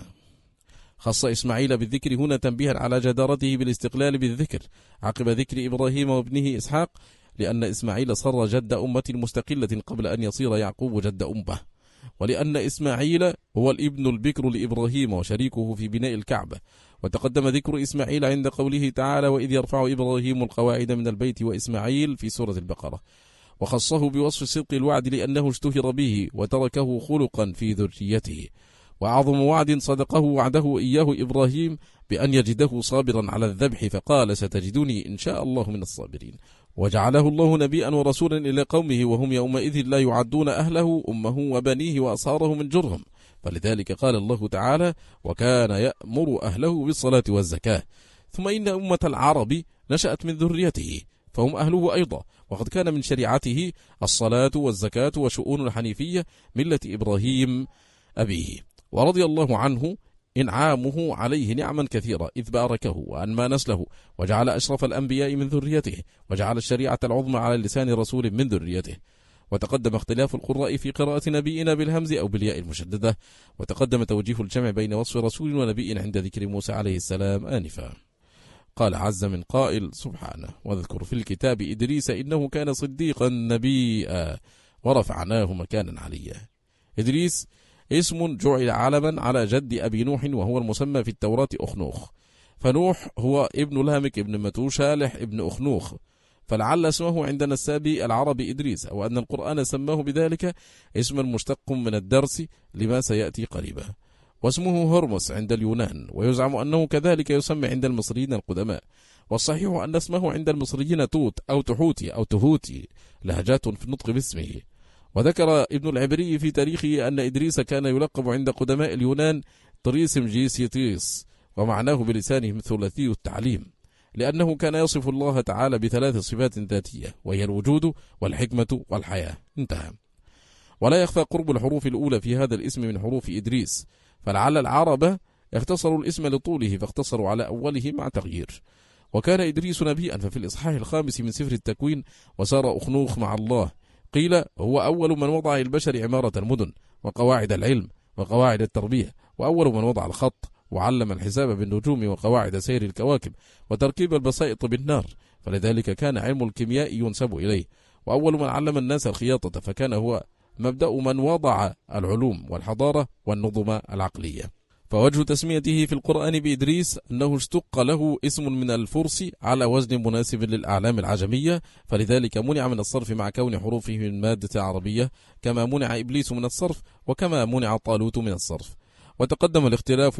خص إسماعيل بالذكر هنا تنبيها على جدارته بالاستقلال بالذكر عقب ذكر إبراهيم وابنه إسحاق، لأن إسماعيل صار جد أمة مستقلة قبل أن يصير يعقوب جد أمة، ولأن إسماعيل هو الابن البكر لإبراهيم وشريكه في بناء الكعبة. وتقدم ذكر إسماعيل عند قوله تعالى وإذ يرفع إبراهيم القواعد من البيت وإسماعيل في سورة البقرة. وخصه بوصف صدق الوعد لأنه اشتهر به وتركه خلقا في ذريته. وأعظم وعد صدقه وعده إياه إبراهيم بأن يجده صابرا على الذبح، فقال ستجدني إن شاء الله من الصابرين. وجعله الله نبيا ورسولا إلى قومه وهم يومئذ لا يعدون أهله أمه وبنيه وأصهاره من جرهم، فلذلك قال الله تعالى وكان يأمر أهله بالصلاة والزكاة. ثم إن أمة العرب نشأت من ذريته فهم أهله أيضا، وقد كان من شريعته الصلاة والزكاة وشؤون الحنيفية ملة إبراهيم أبيه، ورضي الله عنه إنعامه عليه نعما كثيرة إذ باركه وأنمى نسله وجعل أشرف الأنبياء من ذريته، وجعل الشريعة العظمى على لسان رسول من ذريته. وتقدم اختلاف القراء في قراءة نبينا بالهمز أو بالياء المشددة، وتقدم توجيه الجمع بين وصف رسول ونبي عند ذكر موسى عليه السلام آنفا. قال عز من قائل سبحانه واذكر في الكتاب إدريس إنه كان صديقا نبيا ورفعناه مكانا عليا. إدريس اسم جعل علما على جد أبي نوح، وهو المسمى في التوراة أخنوخ، فنوح هو ابن لامك ابن متوشالح ابن أخنوخ، فلعل اسمه عند نسابي العرب إدريس، أو أن القرآن سماه بذلك اسما مشتق من الدرس لما سيأتي قريبا. واسمه هرمس عند اليونان، ويزعم أنه كذلك يسمى عند المصريين القدماء، والصحيح أن اسمه عند المصريين توت أو تحوتي أو تهوتي، لهجات في النطق باسمه. وذكر ابن العبري في تاريخه أن إدريس كان يلقب عند قدماء اليونان طريسم جيسيتيس، ومعناه بلسانهم ثلاثي التعليم، لأنه كان يصف الله تعالى بثلاث صفات ذاتية، وهي الوجود والحكمة والحياة. انتهى. ولا يخفى قرب الحروف الأولى في هذا الاسم من حروف إدريس، فلعل العرب اختصروا الاسم لطوله فاختصروا على أوله مع تغيير. وكان إدريس نبيا، ففي الإصحاح الخامس من سفر التكوين وسار أخنوخ مع الله قيل هو أول من وضع البشر عمارة المدن وقواعد العلم وقواعد التربية، وأول من وضع الخط وعلم الحساب بالنجوم وقواعد سير الكواكب وتركيب البسائط بالنار، فلذلك كان علم الكيمياء ينسب إليه. وأول من علم الناس الخياطة، فكان هو مبدأ من وضع العلوم والحضارة والنظم العقلية. فوجه تسميته في القرآن بإدريس أنه اشتق له اسم من الفرس على وزن مناسب للأعلام العجمية، فلذلك منع من الصرف مع كون حروفه من مادة عربية، كما منع إبليس من الصرف وكما منع طالوت من الصرف. وتقدم الاختلاف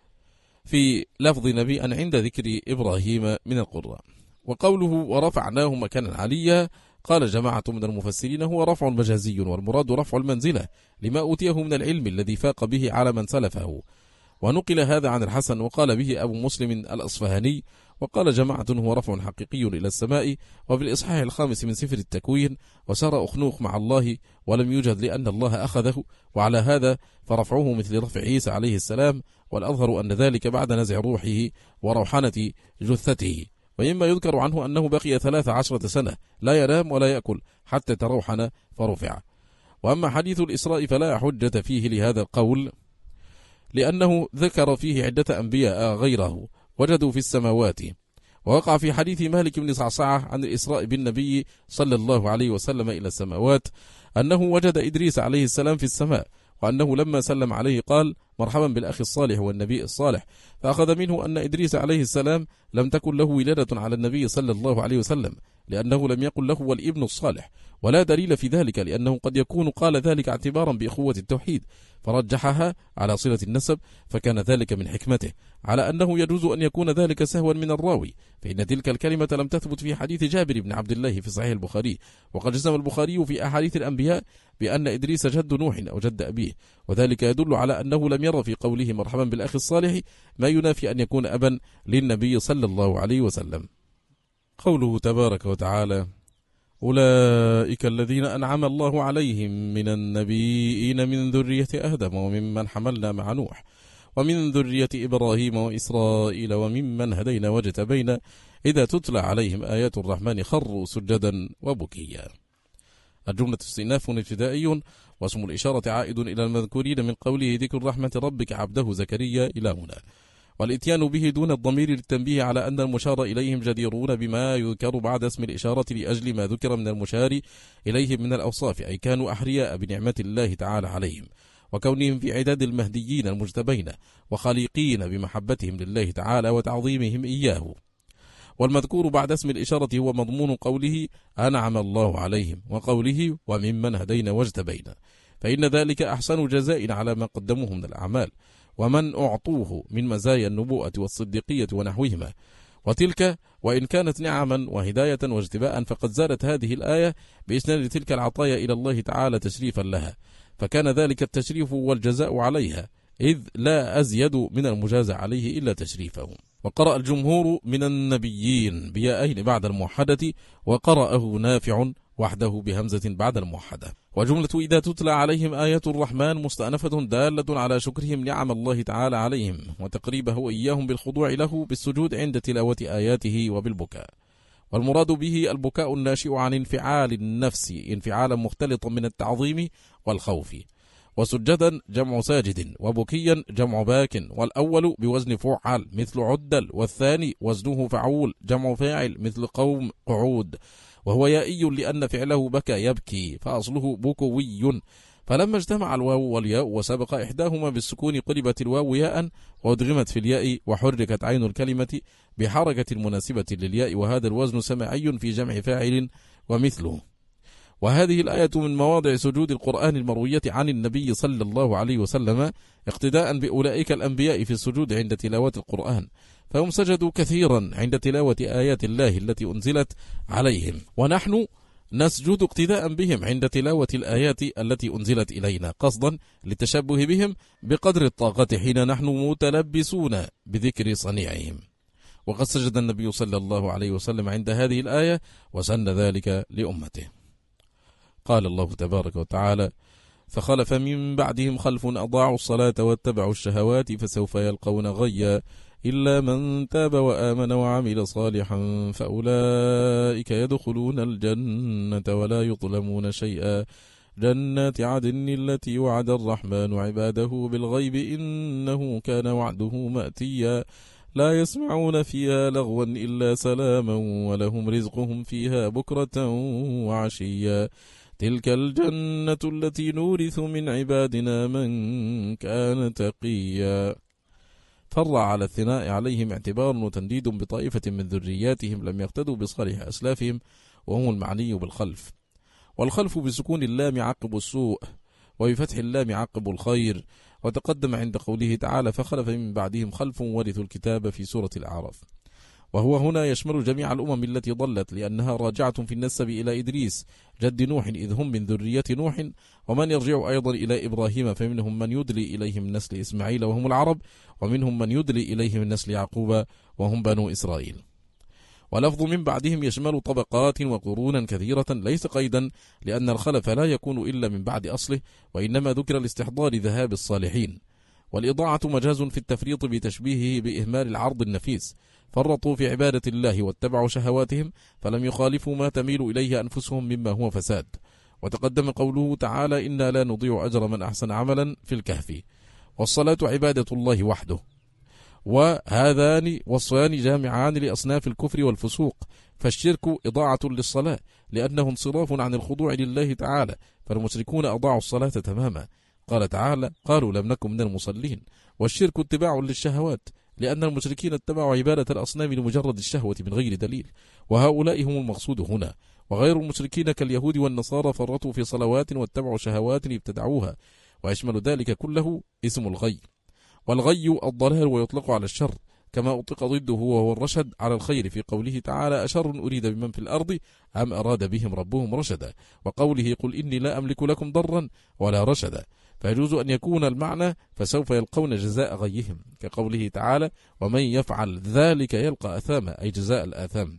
في لفظ نبي عند ذكر إبراهيم من القراء. وقوله ورفعناه مكانا عليا، قال جماعة من المفسرين هو رفع مجازي، والمراد رفع المنزلة لما أوتيه من العلم الذي فاق به على من سلفه. ونقل هذا عن الحسن وقال به أبو مسلم الأصفهاني، وقال جماعة هو رفع حقيقي إلى السماء. وفي الإصحاح الخامس من سفر التكوين وسار أخنوخ مع الله ولم يوجد لأن الله أخذه، وعلى هذا فرفعه مثل رفع عيسى عليه السلام، والأظهر أن ذلك بعد نزع روحه وروحنة جثته. ومما يذكر عنه أنه بقي 13 سنة لا ينام ولا يأكل حتى تروحن فرفع. وأما حديث الإسراء فلا حجة فيه لهذا القول، لأنه ذكر فيه عدة أنبياء غيره وجدوا في السماوات. ووقع في حديث مالك بن صعصعة عن الإسراء بالنبي صلى الله عليه وسلم إلى السماوات أنه وجد إدريس عليه السلام في السماء، وأنه لما سلم عليه قال مرحبا بالأخ الصالح والنبي الصالح، فأخذ منه أن إدريس عليه السلام لم تكن له ولادة على النبي صلى الله عليه وسلم، لأنه لم يقل له والابن الصالح، ولا دليل في ذلك، لأنه قد يكون قال ذلك اعتبارا بإخوة التوحيد فرجحها على صلة النسب، فكان ذلك من حكمته، على أنه يجوز أن يكون ذلك سهوا من الراوي، فإن تلك الكلمة لم تثبت في حديث جابر بن عبد الله في صحيح البخاري. وقد جزم البخاري في أحاديث الأنبياء بأن إدريس جد نوح أو جد أبيه، وذلك يدل على أنه لم ير في قوله مرحبا بالأخ الصالح ما ينافي أن يكون أبا للنبي صلى الله عليه وسلم. قوله تبارك وتعالى أولئك الذين أنعم الله عليهم من النبيين من ذرية آدم وممن حملنا مع نوح ومن ذرية إبراهيم وإسرائيل وممن هدينا واجتبينا إذا تتلى عليهم آيات الرحمن خروا سجدا وبكيا. الجملة استئناف ابتدائي، واسم الإشارة عائد إلى المذكورين من قوله ذكر رحمة ربك عبده زكريا إلى هنا، والإتيان به دون الضمير للتنبيه على أن المشار إليهم جديرون بما يذكر بعد اسم الإشارة لأجل ما ذكر من المشار إليهم من الأوصاف، أي كانوا أحرياء بنعمة الله تعالى عليهم، وكونهم في عداد المهديين المجتبين وخليقين بمحبتهم لله تعالى وتعظيمهم إياه. والمذكور بعد اسم الإشارة هو مضمون قوله أنعم الله عليهم، وقوله وممن هدينا واجتبينا، فإن ذلك أحسن جزاء على ما قدموه من الأعمال ومن أعطوه من مزايا النبوءة والصديقية ونحوهما. وتلك وإن كانت نعما وهداية واجتباء فقد زادت هذه الآية بإسناد تلك العطايا إلى الله تعالى تشريفا لها، فكان ذلك التشريف والجزاء عليها، إذ لا أزيد من المجازى عليه إلا تشريفه. وقرأ الجمهور من النبيين بيائين بعد الموحدة، وقرأه نافع وحده بهمزة بعد الموحدة. وجملة إذا تتلى عليهم آيات الرحمن مستأنفة دالة على شكرهم نعم الله تعالى عليهم، وتقريبه إياهم بالخضوع له بالسجود عند تلاوة آياته وبالبكاء. والمراد به البكاء الناشئ عن انفعال النفس انفعالا مختلطا من التعظيم والخوف. وسجدا جمع ساجد، وبكيا جمع باك، والأول بوزن فعل مثل عدل، والثاني وزنه فعول جمع فاعل مثل قوم قعود، وهو يائي لأن فعله بكى يبكي فأصله بكوي، فلما اجتمع الواو والياء وسبق إحداهما بالسكون قلبت الواو ياء وأدغمت في الياء وحركت عين الكلمة بحركة مناسبة للياء، وهذا الوزن سماعي في جمع فاعل ومثله. وهذه الآية من مواضع سجود القرآن المروية عن النبي صلى الله عليه وسلم اقتداء بأولئك الأنبياء في السجود عند تلاوة القرآن، فهم سجدوا كثيرا عند تلاوة آيات الله التي أنزلت عليهم، ونحن نسجد اقتداء بهم عند تلاوة الآيات التي أنزلت إلينا قصدا للتشبه بهم بقدر الطاقة حين نحن متلبسون بذكر صنيعهم. وقد سجد النبي صلى الله عليه وسلم عند هذه الآية وسن ذلك لأمته. قال الله تبارك وتعالى: فخلف من بعدهم خلف أضاعوا الصلاة واتبعوا الشهوات فسوف يلقون غيا إلا من تاب وآمن وعمل صالحا فأولئك يدخلون الجنة ولا يظلمون شيئا جنات عدن التي وعد الرحمن عباده بالغيب إنه كان وعده مأتيا لا يسمعون فيها لغوا إلا سلاما ولهم رزقهم فيها بكرة وعشيا تلك الجنة التي نورث من عبادنا من كان تقيا. فرع على الثناء عليهم اعتبار وتنديد بطائفة من ذرياتهم لم يقتدوا بصالح أسلافهم، وهم المعني بالخلف. والخلف بسكون اللام عقب السوء، وبفتح اللام عقب الخير. وتقدم عند قوله تعالى: فخلف من بعدهم خلف ورثوا الكتاب في سورة الأعراف. وهو هنا يشمل جميع الأمم التي ضلت، لأنها راجعة في النسب إلى إدريس جد نوح إذ هم من ذرية نوح، ومن يرجع أيضا إلى إبراهيم فمنهم من يدلي إليه من نسل إسماعيل وهم العرب، ومنهم من يدلي إليه من نسل يعقوب وهم بنو إسرائيل. ولفظ من بعدهم يشمل طبقات وقرونا كثيرة ليس قيدا، لأن الخلف لا يكون إلا من بعد أصله، وإنما ذكر لاستحضار ذهاب الصالحين. والإضاعة مجاز في التفريط بتشبيهه بإهمال العرض النفيس، فرطوا في عبادة الله واتبعوا شهواتهم فلم يخالفوا ما تميل إليه أنفسهم مما هو فساد. وتقدم قوله تعالى: إنا لا نضيع أجر من أحسن عملا في الكهف. والصلاة عبادة الله وحده، وهذان وصفان جامعان لأصناف الكفر والفسوق، فالشرك إضاعة للصلاة لأنه انصراف عن الخضوع لله تعالى، فالمشركون أضاعوا الصلاة تماما. قال تعالى: قالوا لم نكن من المصلين. والشرك اتباع للشهوات، لأن المشركين اتبعوا عبادة الأصنام لمجرد الشهوة من غير دليل، وهؤلاء هم المقصود هنا. وغير المشركين كاليهود والنصارى فرطوا في صلوات واتبعوا شهوات ابتدعوها، ويشمل ذلك كله اسم الغي. والغي الضلال ويطلق على الشر، كما أطلق ضده وهو الرشد على الخير في قوله تعالى: أشر أريد بمن في الأرض أم أراد بهم ربهم رشدا، وقوله: قل إني لا أملك لكم ضرا ولا رشدا. فيجوز أن يكون المعنى فسوف يلقون جزاء غيهم، كقوله تعالى: ومن يفعل ذلك يلقى أثاما، أي جزاء الآثام.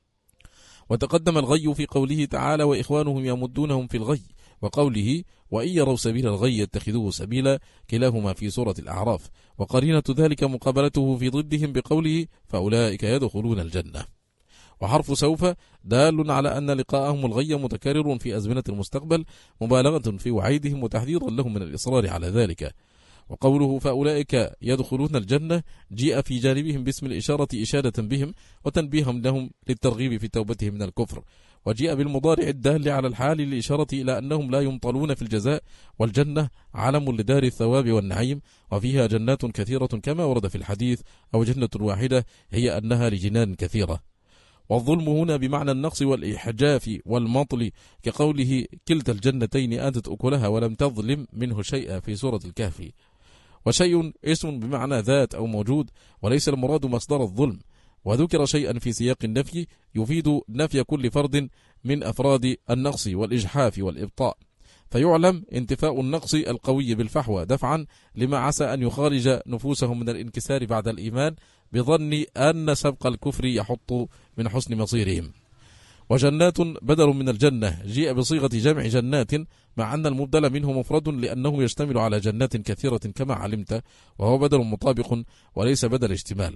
وتقدم الغي في قوله تعالى: وإخوانهم يمدونهم في الغي، وقوله: وإن يروا سبيل الغي يتخذوه سبيلا، كلاهما في سورة الأعراف. وقرينة ذلك مقابلته في ضدهم بقوله: فأولئك يدخلون الجنة. وحرف سوف دال على أن لقاءهم الغي متكرر في أزمنة المستقبل، مبالغة في وعيدهم وتحذيرا لهم من الإصرار على ذلك. وقوله فأولئك يدخلون الجنة جيء في جانبهم باسم الإشارة إشادة بهم وتنبيها لهم للترغيب في توبتهم من الكفر، وجيء بالمضارع الدال على الحال للإشارة إلى أنهم لا يمطلون في الجزاء، والجنة علم لدار الثواب والنعيم، وفيها جنات كثيرة كما ورد في الحديث، أو جنة واحدة هي أنها لجنان كثيرة. والظلم هنا بمعنى النقص والإحجاف والمطل، كقوله كلتا الجنتين آتت أكلها ولم تظلم منه شيئا في سورة الكهف. وشيء اسم بمعنى ذات أو موجود، وليس المراد مصدر الظلم. وذكر شيئا في سياق النفي يفيد نفي كل فرد من أفراد النقص والإجحاف والإبطاء، فيعلم انتفاء النقص القوي بالفحوى دفعا لما عسى أن يخارج نفوسهم من الانكسار بعد الإيمان، بظن أن سبق الكفر يحط من حسن مصيرهم. وجنات بدل من الجنة جيء بصيغة جمع جنات، مع أن المبدل منه مفرد لأنه يشتمل على جنات كثيرة كما علمت، وهو بدل مطابق وليس بدل اشتمال.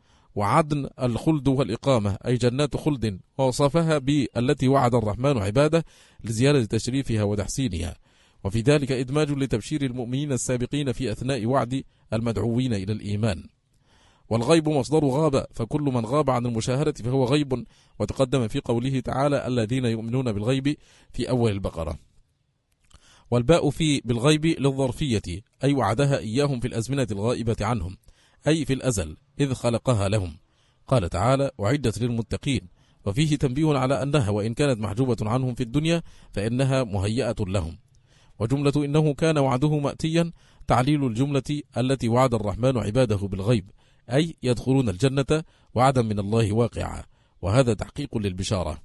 وعدن الخلد والإقامة أي جنات خلد، ووصفها بالتي وعد الرحمن عباده لزيادة تشريفها وتحسينها، وفي ذلك إدماج لتبشير المؤمنين السابقين في أثناء وعد المدعوين إلى الإيمان. والغيب مصدر غاب، فكل من غاب عن المشاهدة فهو غيب، وتقدم في قوله تعالى الذين يؤمنون بالغيب في أول البقرة. والباء في بالغيب للظرفية، أي وعدها إياهم في الأزمنة الغائبة عنهم، أي في الأزل إذ خلقها لهم. قال تعالى أعدت للمتقين، وفيه تنبيه على أنها وإن كانت محجوبة عنهم في الدنيا فإنها مهيئة لهم. وجملة إنه كان وعده مأتيا تعليل الجملة التي وعد الرحمن عباده بالغيب، أي يدخلون الجنة وعدا من الله واقعا، وهذا تحقيق للبشارة.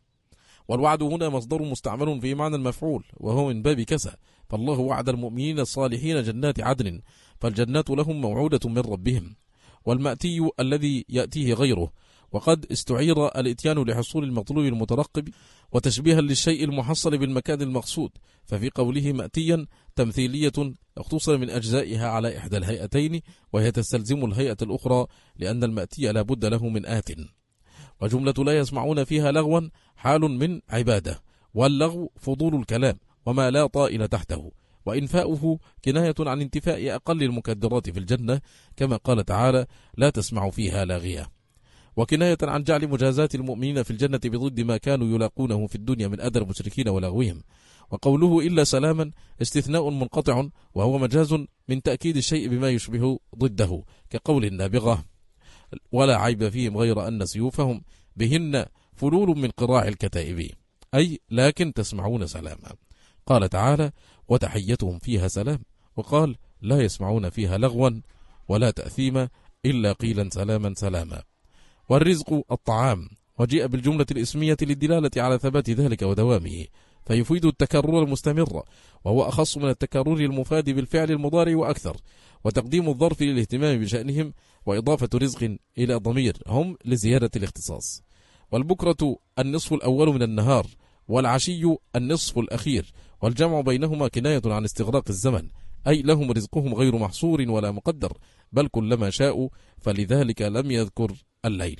والوعد هنا مصدر مستعمل في معنى المفعول، وهو من باب كسى، فالله وعد المؤمنين الصالحين جنات عدن، فالجنات لهم موعودة من ربهم. والمأتي الذي يأتيه غيره، وقد استعير الاتيان لحصول المطلوب المترقب وتشبيها للشيء المحصل بالمكان المقصود، ففي قوله مأتيا تمثيلية اختصر من أجزائها على إحدى الهيئتين، وهي تستلزم الهيئة الأخرى، لأن المأتي لا بد له من آت. وجملة لا يسمعون فيها لغوا حال من عبادة، واللغو فضول الكلام وما لا طائل تحته، وإنفاؤه كناية عن انتفاء أقل المكدرات في الجنة، كما قال تعالى لا تسمع فيها لاغية، وكناية عن جعل مجازات المؤمنين في الجنة بضد ما كانوا يلاقونه في الدنيا من أذى المشركين ولغوهم. وقوله إلا سلاما استثناء منقطع، وهو مجاز من تأكيد الشيء بما يشبه ضده، كقول النابغة ولا عيب فيهم غير أن سيوفهم بهن فلول من قراع الكتائب، أي لكن تسمعون سلاما. قال تعالى وتحيتهم فيها سلام، وقال لا يسمعون فيها لغوا ولا تأثيما إلا قيلا سلاما سلاما. والرزق الطعام، وجيء بالجملة الاسمية للدلالة على ثبات ذلك ودوامه، فيفيد التكرر المستمر، وهو أخص من التكرر المفاد بالفعل المضارع وأكثر، وتقديم الظرف للاهتمام بشأنهم، وإضافة رزق إلى ضمير هم لزيادة الاختصاص. والبكرة النصف الأول من النهار، والعشي النصف الأخير، والجمع بينهما كناية عن استغراق الزمن، أي لهم رزقهم غير محصور ولا مقدر، بل كلما شاءوا، فلذلك لم يذكر الليل.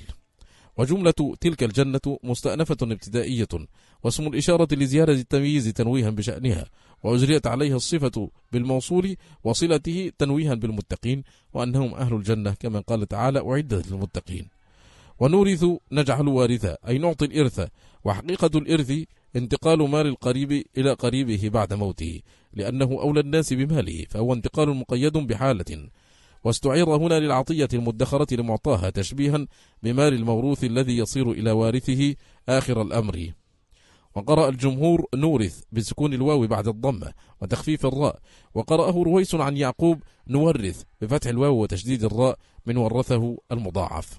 وجملة تلك الجنة مستأنفة ابتدائية، واسم الإشارة لزيادة التمييز تنويها بشأنها، وأجريت عليها الصفة بالموصول وصلته تنويها بالمتقين، وأنهم أهل الجنة كما قال تعالى أعدت للمتقين. ونورث نجعل وارثا، أي نعطي الإرث، وحقيقة الإرث انتقال مال القريب إلى قريبه بعد موته، لأنه أولى الناس بماله، فهو انتقال مقيد بحالة. واستعير هنا للعطية المدخرة لمعطاها تشبيها بمال الموروث الذي يصير إلى وارثه آخر الأمر. وقرأ الجمهور نورث بسكون الواو بعد الضمة وتخفيف الراء، وقرأه رويس عن يعقوب نورث بفتح الواو وتشديد الراء من ورثه المضاعف.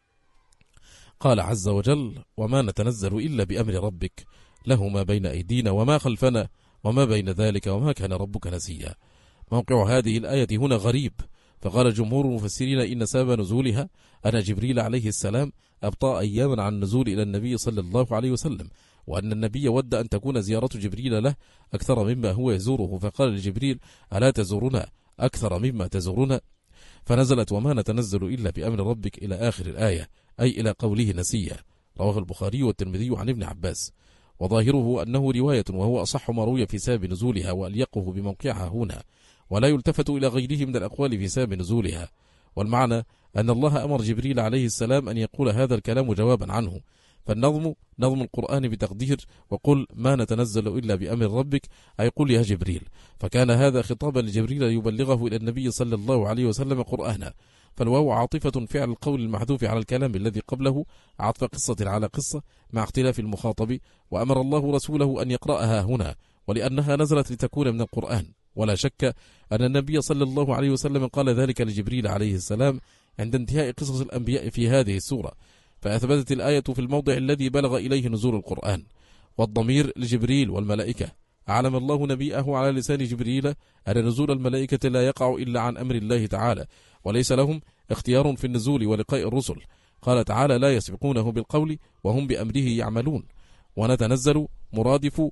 قال عز وجل وما نتنزل إلا بأمر ربك له ما بين أيدينا وما خلفنا وما بين ذلك وما كان ربك نسيا. موقع هذه الآية هنا غريب، فقال جمهور المفسرين إن سبب نزولها أن جبريل عليه السلام أبطأ أياما عن النزول إلى النبي صلى الله عليه وسلم، وأن النبي ود أن تكون زيارة جبريل له أكثر مما هو يزوره، فقال لجبريل ألا تزورنا أكثر مما تزورنا، فنزلت وما نتنزل إلا بأمر ربك إلى آخر الآية، أي إلى قوله نسيا. رواه البخاري والترمذي عن ابن عباس، وظاهره أنه رواية، وهو أصح ما روي في سبب نزولها وأليقه بموقعها هنا، ولا يلتفت إلى غيره من الأقوال في سبب نزولها. والمعنى أن الله أمر جبريل عليه السلام أن يقول هذا الكلام جوابا عنه، فالنظم نظم القرآن بتقدير وقل ما نتنزل إلا بأمر ربك، أي قل يا جبريل، فكان هذا خطابا لجبريل يبلغه إلى النبي صلى الله عليه وسلم قرآنا، فالواو عاطفة فعل القول المحذوف على الكلام الذي قبله عطف قصة على قصة مع اختلاف المخاطب، وأمر الله رسوله أن يقرأها هنا ولأنها نزلت لتكون من القرآن. ولا شك أن النبي صلى الله عليه وسلم قال ذلك لجبريل عليه السلام عند انتهاء قصص الأنبياء في هذه السورة، فأثبتت الآية في الموضع الذي بلغ إليه نزول القرآن، والضمير لجبريل والملائكة. أعلم الله نبيه على لسان جبريل أن نزول الملائكة لا يقع إلا عن أمر الله تعالى، وليس لهم اختيار في النزول ولقاء الرسل. قال تعالى: لا يسبقونه بالقول وهم بأمره يعملون. ونتنزل مرادف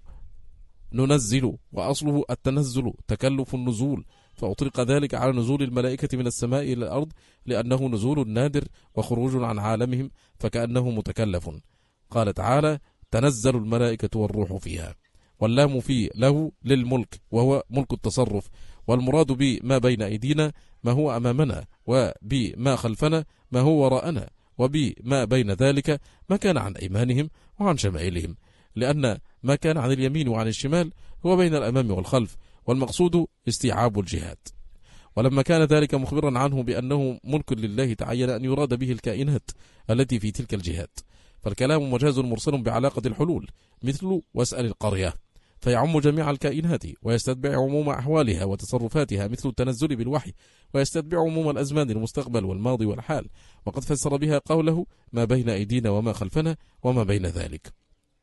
ننزل، وأصله التنزل تكلف النزول، فأطلق ذلك على نزول الملائكة من السماء إلى الأرض لأنه نزول نادر وخروج عن عالمهم فكأنه متكلف. قال تعالى: تنزل الملائكة والروح فيها، واللام في له للملك وهو ملك التصرف، والمراد بما بين أيدينا ما هو أمامنا، وبما خلفنا ما هو وراءنا، وبما بين ذلك ما كان عن أيمانهم وعن شمائلهم، لأن ما كان عن اليمين وعن الشمال هو بين الأمام والخلف، والمقصود استيعاب الجهات. ولما كان ذلك مخبرا عنه بأنه ملك لله تعين أن يراد به الكائنات التي في تلك الجهات، فالكلام مجاز مرسل بعلاقة الحلول، مثل واسأل القرية، فيعم جميع الكائنات ويستتبع عموم أحوالها وتصرفاتها، مثل التنزل بالوحي، ويستتبع عموم الأزمان المستقبل والماضي والحال، وقد فسر بها قوله: ما بين أيدينا وما خلفنا وما بين ذلك.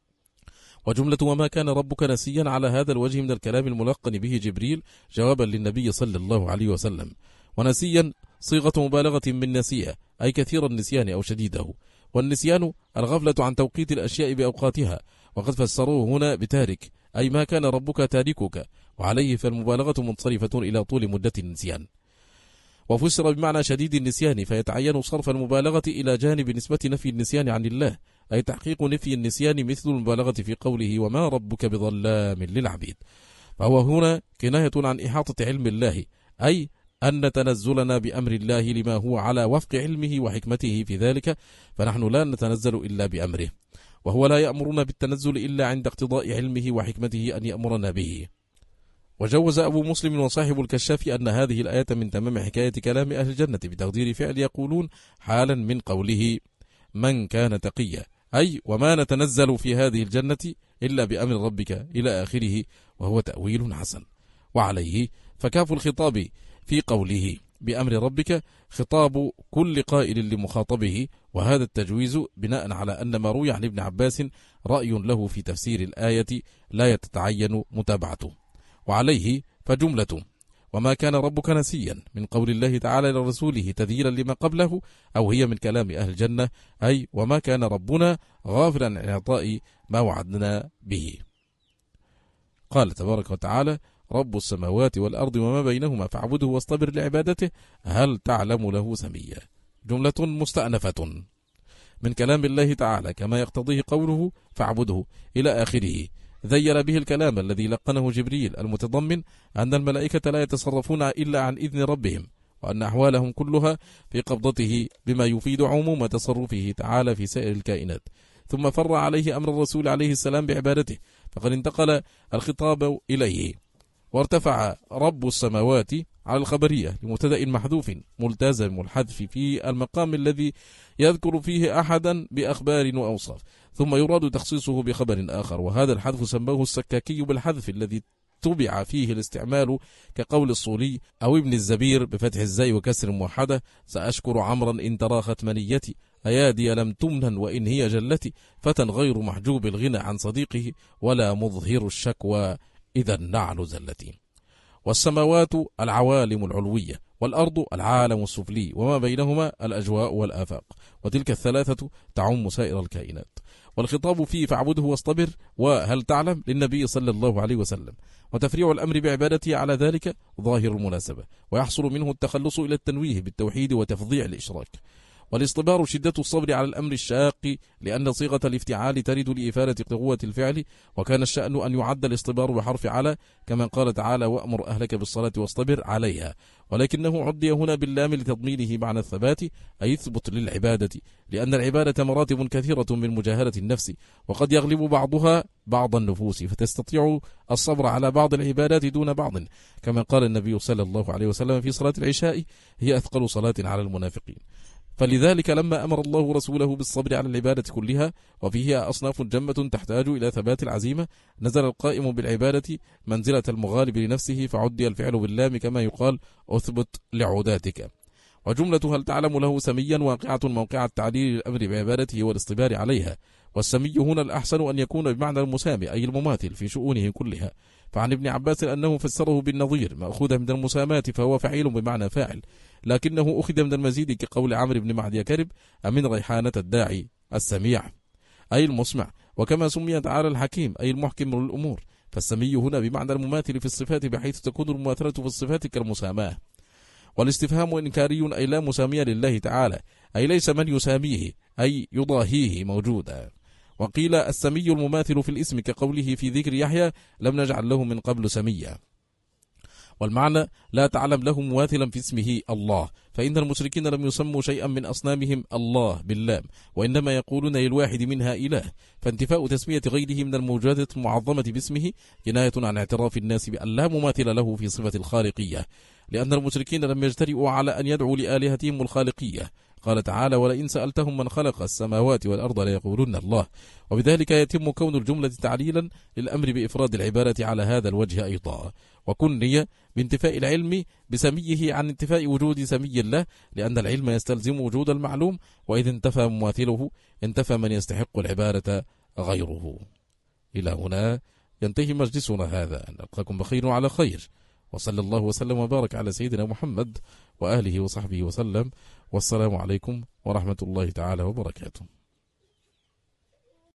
وجملة وما كان ربك نسيا على هذا الوجه من الكلام الملقن به جبريل جوابا للنبي صلى الله عليه وسلم. ونسيا صيغة مبالغة من نسيه، أي كثير النسيان أو شديده، والنسيان الغفلة عن توقيت الأشياء بأوقاتها، وقد فسروه هنا بتارك، أي ما كان ربك تاركك، وعليه فالمبالغة منصرفة إلى طول مدة النسيان. وفسر بمعنى شديد النسيان، فيتعين صرف المبالغة إلى جانب نسبة نفي النسيان عن الله، أي تحقيق نفي النسيان مثل المبالغة في قوله: وما ربك بظلام للعبيد. فهو هنا كناية عن إحاطة علم الله، أي أن تنزلنا بأمر الله لما هو على وفق علمه وحكمته في ذلك، فنحن لا نتنزل إلا بأمره، وهو لا يأمرنا بالتنزل إلا عند اقتضاء علمه وحكمته أن يأمرنا به. وجوز أبو مسلم وصاحب الكشاف أن هذه الآية من تمام حكاية كلام أهل الجنة بتقدير فعل يقولون حالا من قوله: من كان تقيا، أي وما نتنزل في هذه الجنة إلا بأمر ربك إلى آخره، وهو تأويل حسن. وعليه فكاف الخطاب في قوله بأمر ربك خطاب كل قائل لمخاطبه، وهذا التجويز بناء على أن ما روي عن ابن عباس رأي له في تفسير الآية لا يتعين متابعته. وعليه فجملة وما كان ربك نسيا من قول الله تعالى لرسوله تذييلا لما قبله، أو هي من كلام أهل الجنة، أي وما كان ربنا غافلا عن إعطاء ما وعدنا به. قال تبارك وتعالى: رب السماوات والأرض وما بينهما فاعبده واصطبر لعبادته هل تعلم له سميا. جملة مستأنفة من كلام الله تعالى كما يقتضيه قوله فاعبده إلى آخره، ذيل به الكلام الذي لقنه جبريل المتضمن أن الملائكة لا يتصرفون إلا عن إذن ربهم، وأن أحوالهم كلها في قبضته، بما يفيد عموم تصرفه تعالى في سائر الكائنات. ثم فر عليه أمر الرسول عليه السلام بعبادته، فقد انتقل الخطاب إليه، وارتفع رب السماوات على الخبرية لمبتدأ محذوف ملتزم الحذف في المقام الذي يذكر فيه أحدا بأخبار وأوصاف، ثم يراد تخصيصه بخبر آخر، وهذا الحذف سماه السكاكي بالحذف الذي تبع فيه الاستعمال، كقول الصولي أو ابن الزبير بفتح الزاي وكسر موحدة: سأشكر عمرا إن تراخت منيتي، أيادي لم تمنن وإن هي جلتي، فتى غير محجوب الغنى عن صديقه، ولا مظهر الشكوى إذا النعل زلتي. والسماوات العوالم العلوية، والأرض العالم السفلي، وما بينهما الأجواء والآفاق، وتلك الثلاثة تعم سائر الكائنات. والخطاب فيه فاعبده واصطبر وهل تعلم للنبي صلى الله عليه وسلم، وتفريع الأمر بعبادته على ذلك ظاهر المناسبة، ويحصل منه التخلص إلى التنويه بالتوحيد وتفضيع الإشراك. والاصطبار شدة الصبر على الأمر الشاق، لأن صيغة الافتعال ترد لإفادة قوة الفعل، وكان الشأن أن يعد الاصطبار بحرف على، كما قال تعالى: وأمر أهلك بالصلاة واصطبر عليها. ولكنه عدي هنا باللام لتضمينه معنى الثبات، أي يثبت للعبادة، لأن العبادة مراتب كثيرة من مجاهدة النفس، وقد يغلب بعضها بعض النفوس، فتستطيع الصبر على بعض العبادات دون بعض، كما قال النبي صلى الله عليه وسلم في صلاة العشاء: هي أثقل صلاة على المنافقين. فلذلك لما أمر الله رسوله بالصبر على العبادة كلها، وفيها أصناف جمة تحتاج إلى ثبات العزيمة، نزل القائم بالعبادة منزلة المغالب لنفسه، فعدي الفعل باللام كما يقال: أثبت لعوداتك. وجملة هل تعلم له سميا واقعة موقع التعليل الأمر بعبادته والاصطبار عليها، والسمي هنا الأحسن أن يكون بمعنى المسامي أي المماثل في شؤونه كلها. فعن ابن عباس أنه فسره بالنظير مأخوذ من المساماة، فهو فعيل بمعنى فاعل، لكنه أخذ من المزيد كقول عمرو بن معدي كرب: أمن ريحانة الداعي السميع أي المسمع. وكما سمي تعالى الحكيم أي المحكم للأمور، فالسمي هنا بمعنى المماثل في الصفات، بحيث تكون المماثلة في الصفات كالمساماة. والاستفهام إنكاري أي لا مسامية لله تعالى، أي ليس من يساميه أي يضاهيه موجودا. وقيل السمي المماثل في الاسم، كقوله في ذكر يحيى: لم نجعل له من قبل سميا. والمعنى لا تعلم له مماثلا في اسمه الله، فإن المشركين لم يسموا شيئا من أصنامهم الله باللام، وإنما يقولون للواحد منها إله، فانتفاء تسمية غيره من الموجودات المعظمة باسمه كناية عن اعتراف الناس بأن لا مماثل له في صفة الخالقية، لأن المشركين لم يجترئوا على أن يدعوا لآلهتهم الخالقية. قال تعالى: ولئن سألتهم من خلق السماوات والأرض ليقولون الله. وبذلك يتم كون الجملة تعليلا للأمر بإفراد العبادة على هذا الوجه أيضا، وكني بانتفاء العلم بسميه عن انتفاء وجود سمي الله، لأن العلم يستلزم وجود المعلوم، وإذا انتفى مماثله انتفى من يستحق العبادة غيره. إلى هنا ينتهي مجلسنا هذا، نلقاكم بخير وعلى خير، وصلى الله وسلم وبارك على سيدنا محمد وآله وصحبه وسلم، والسلام عليكم ورحمة الله تعالى وبركاته.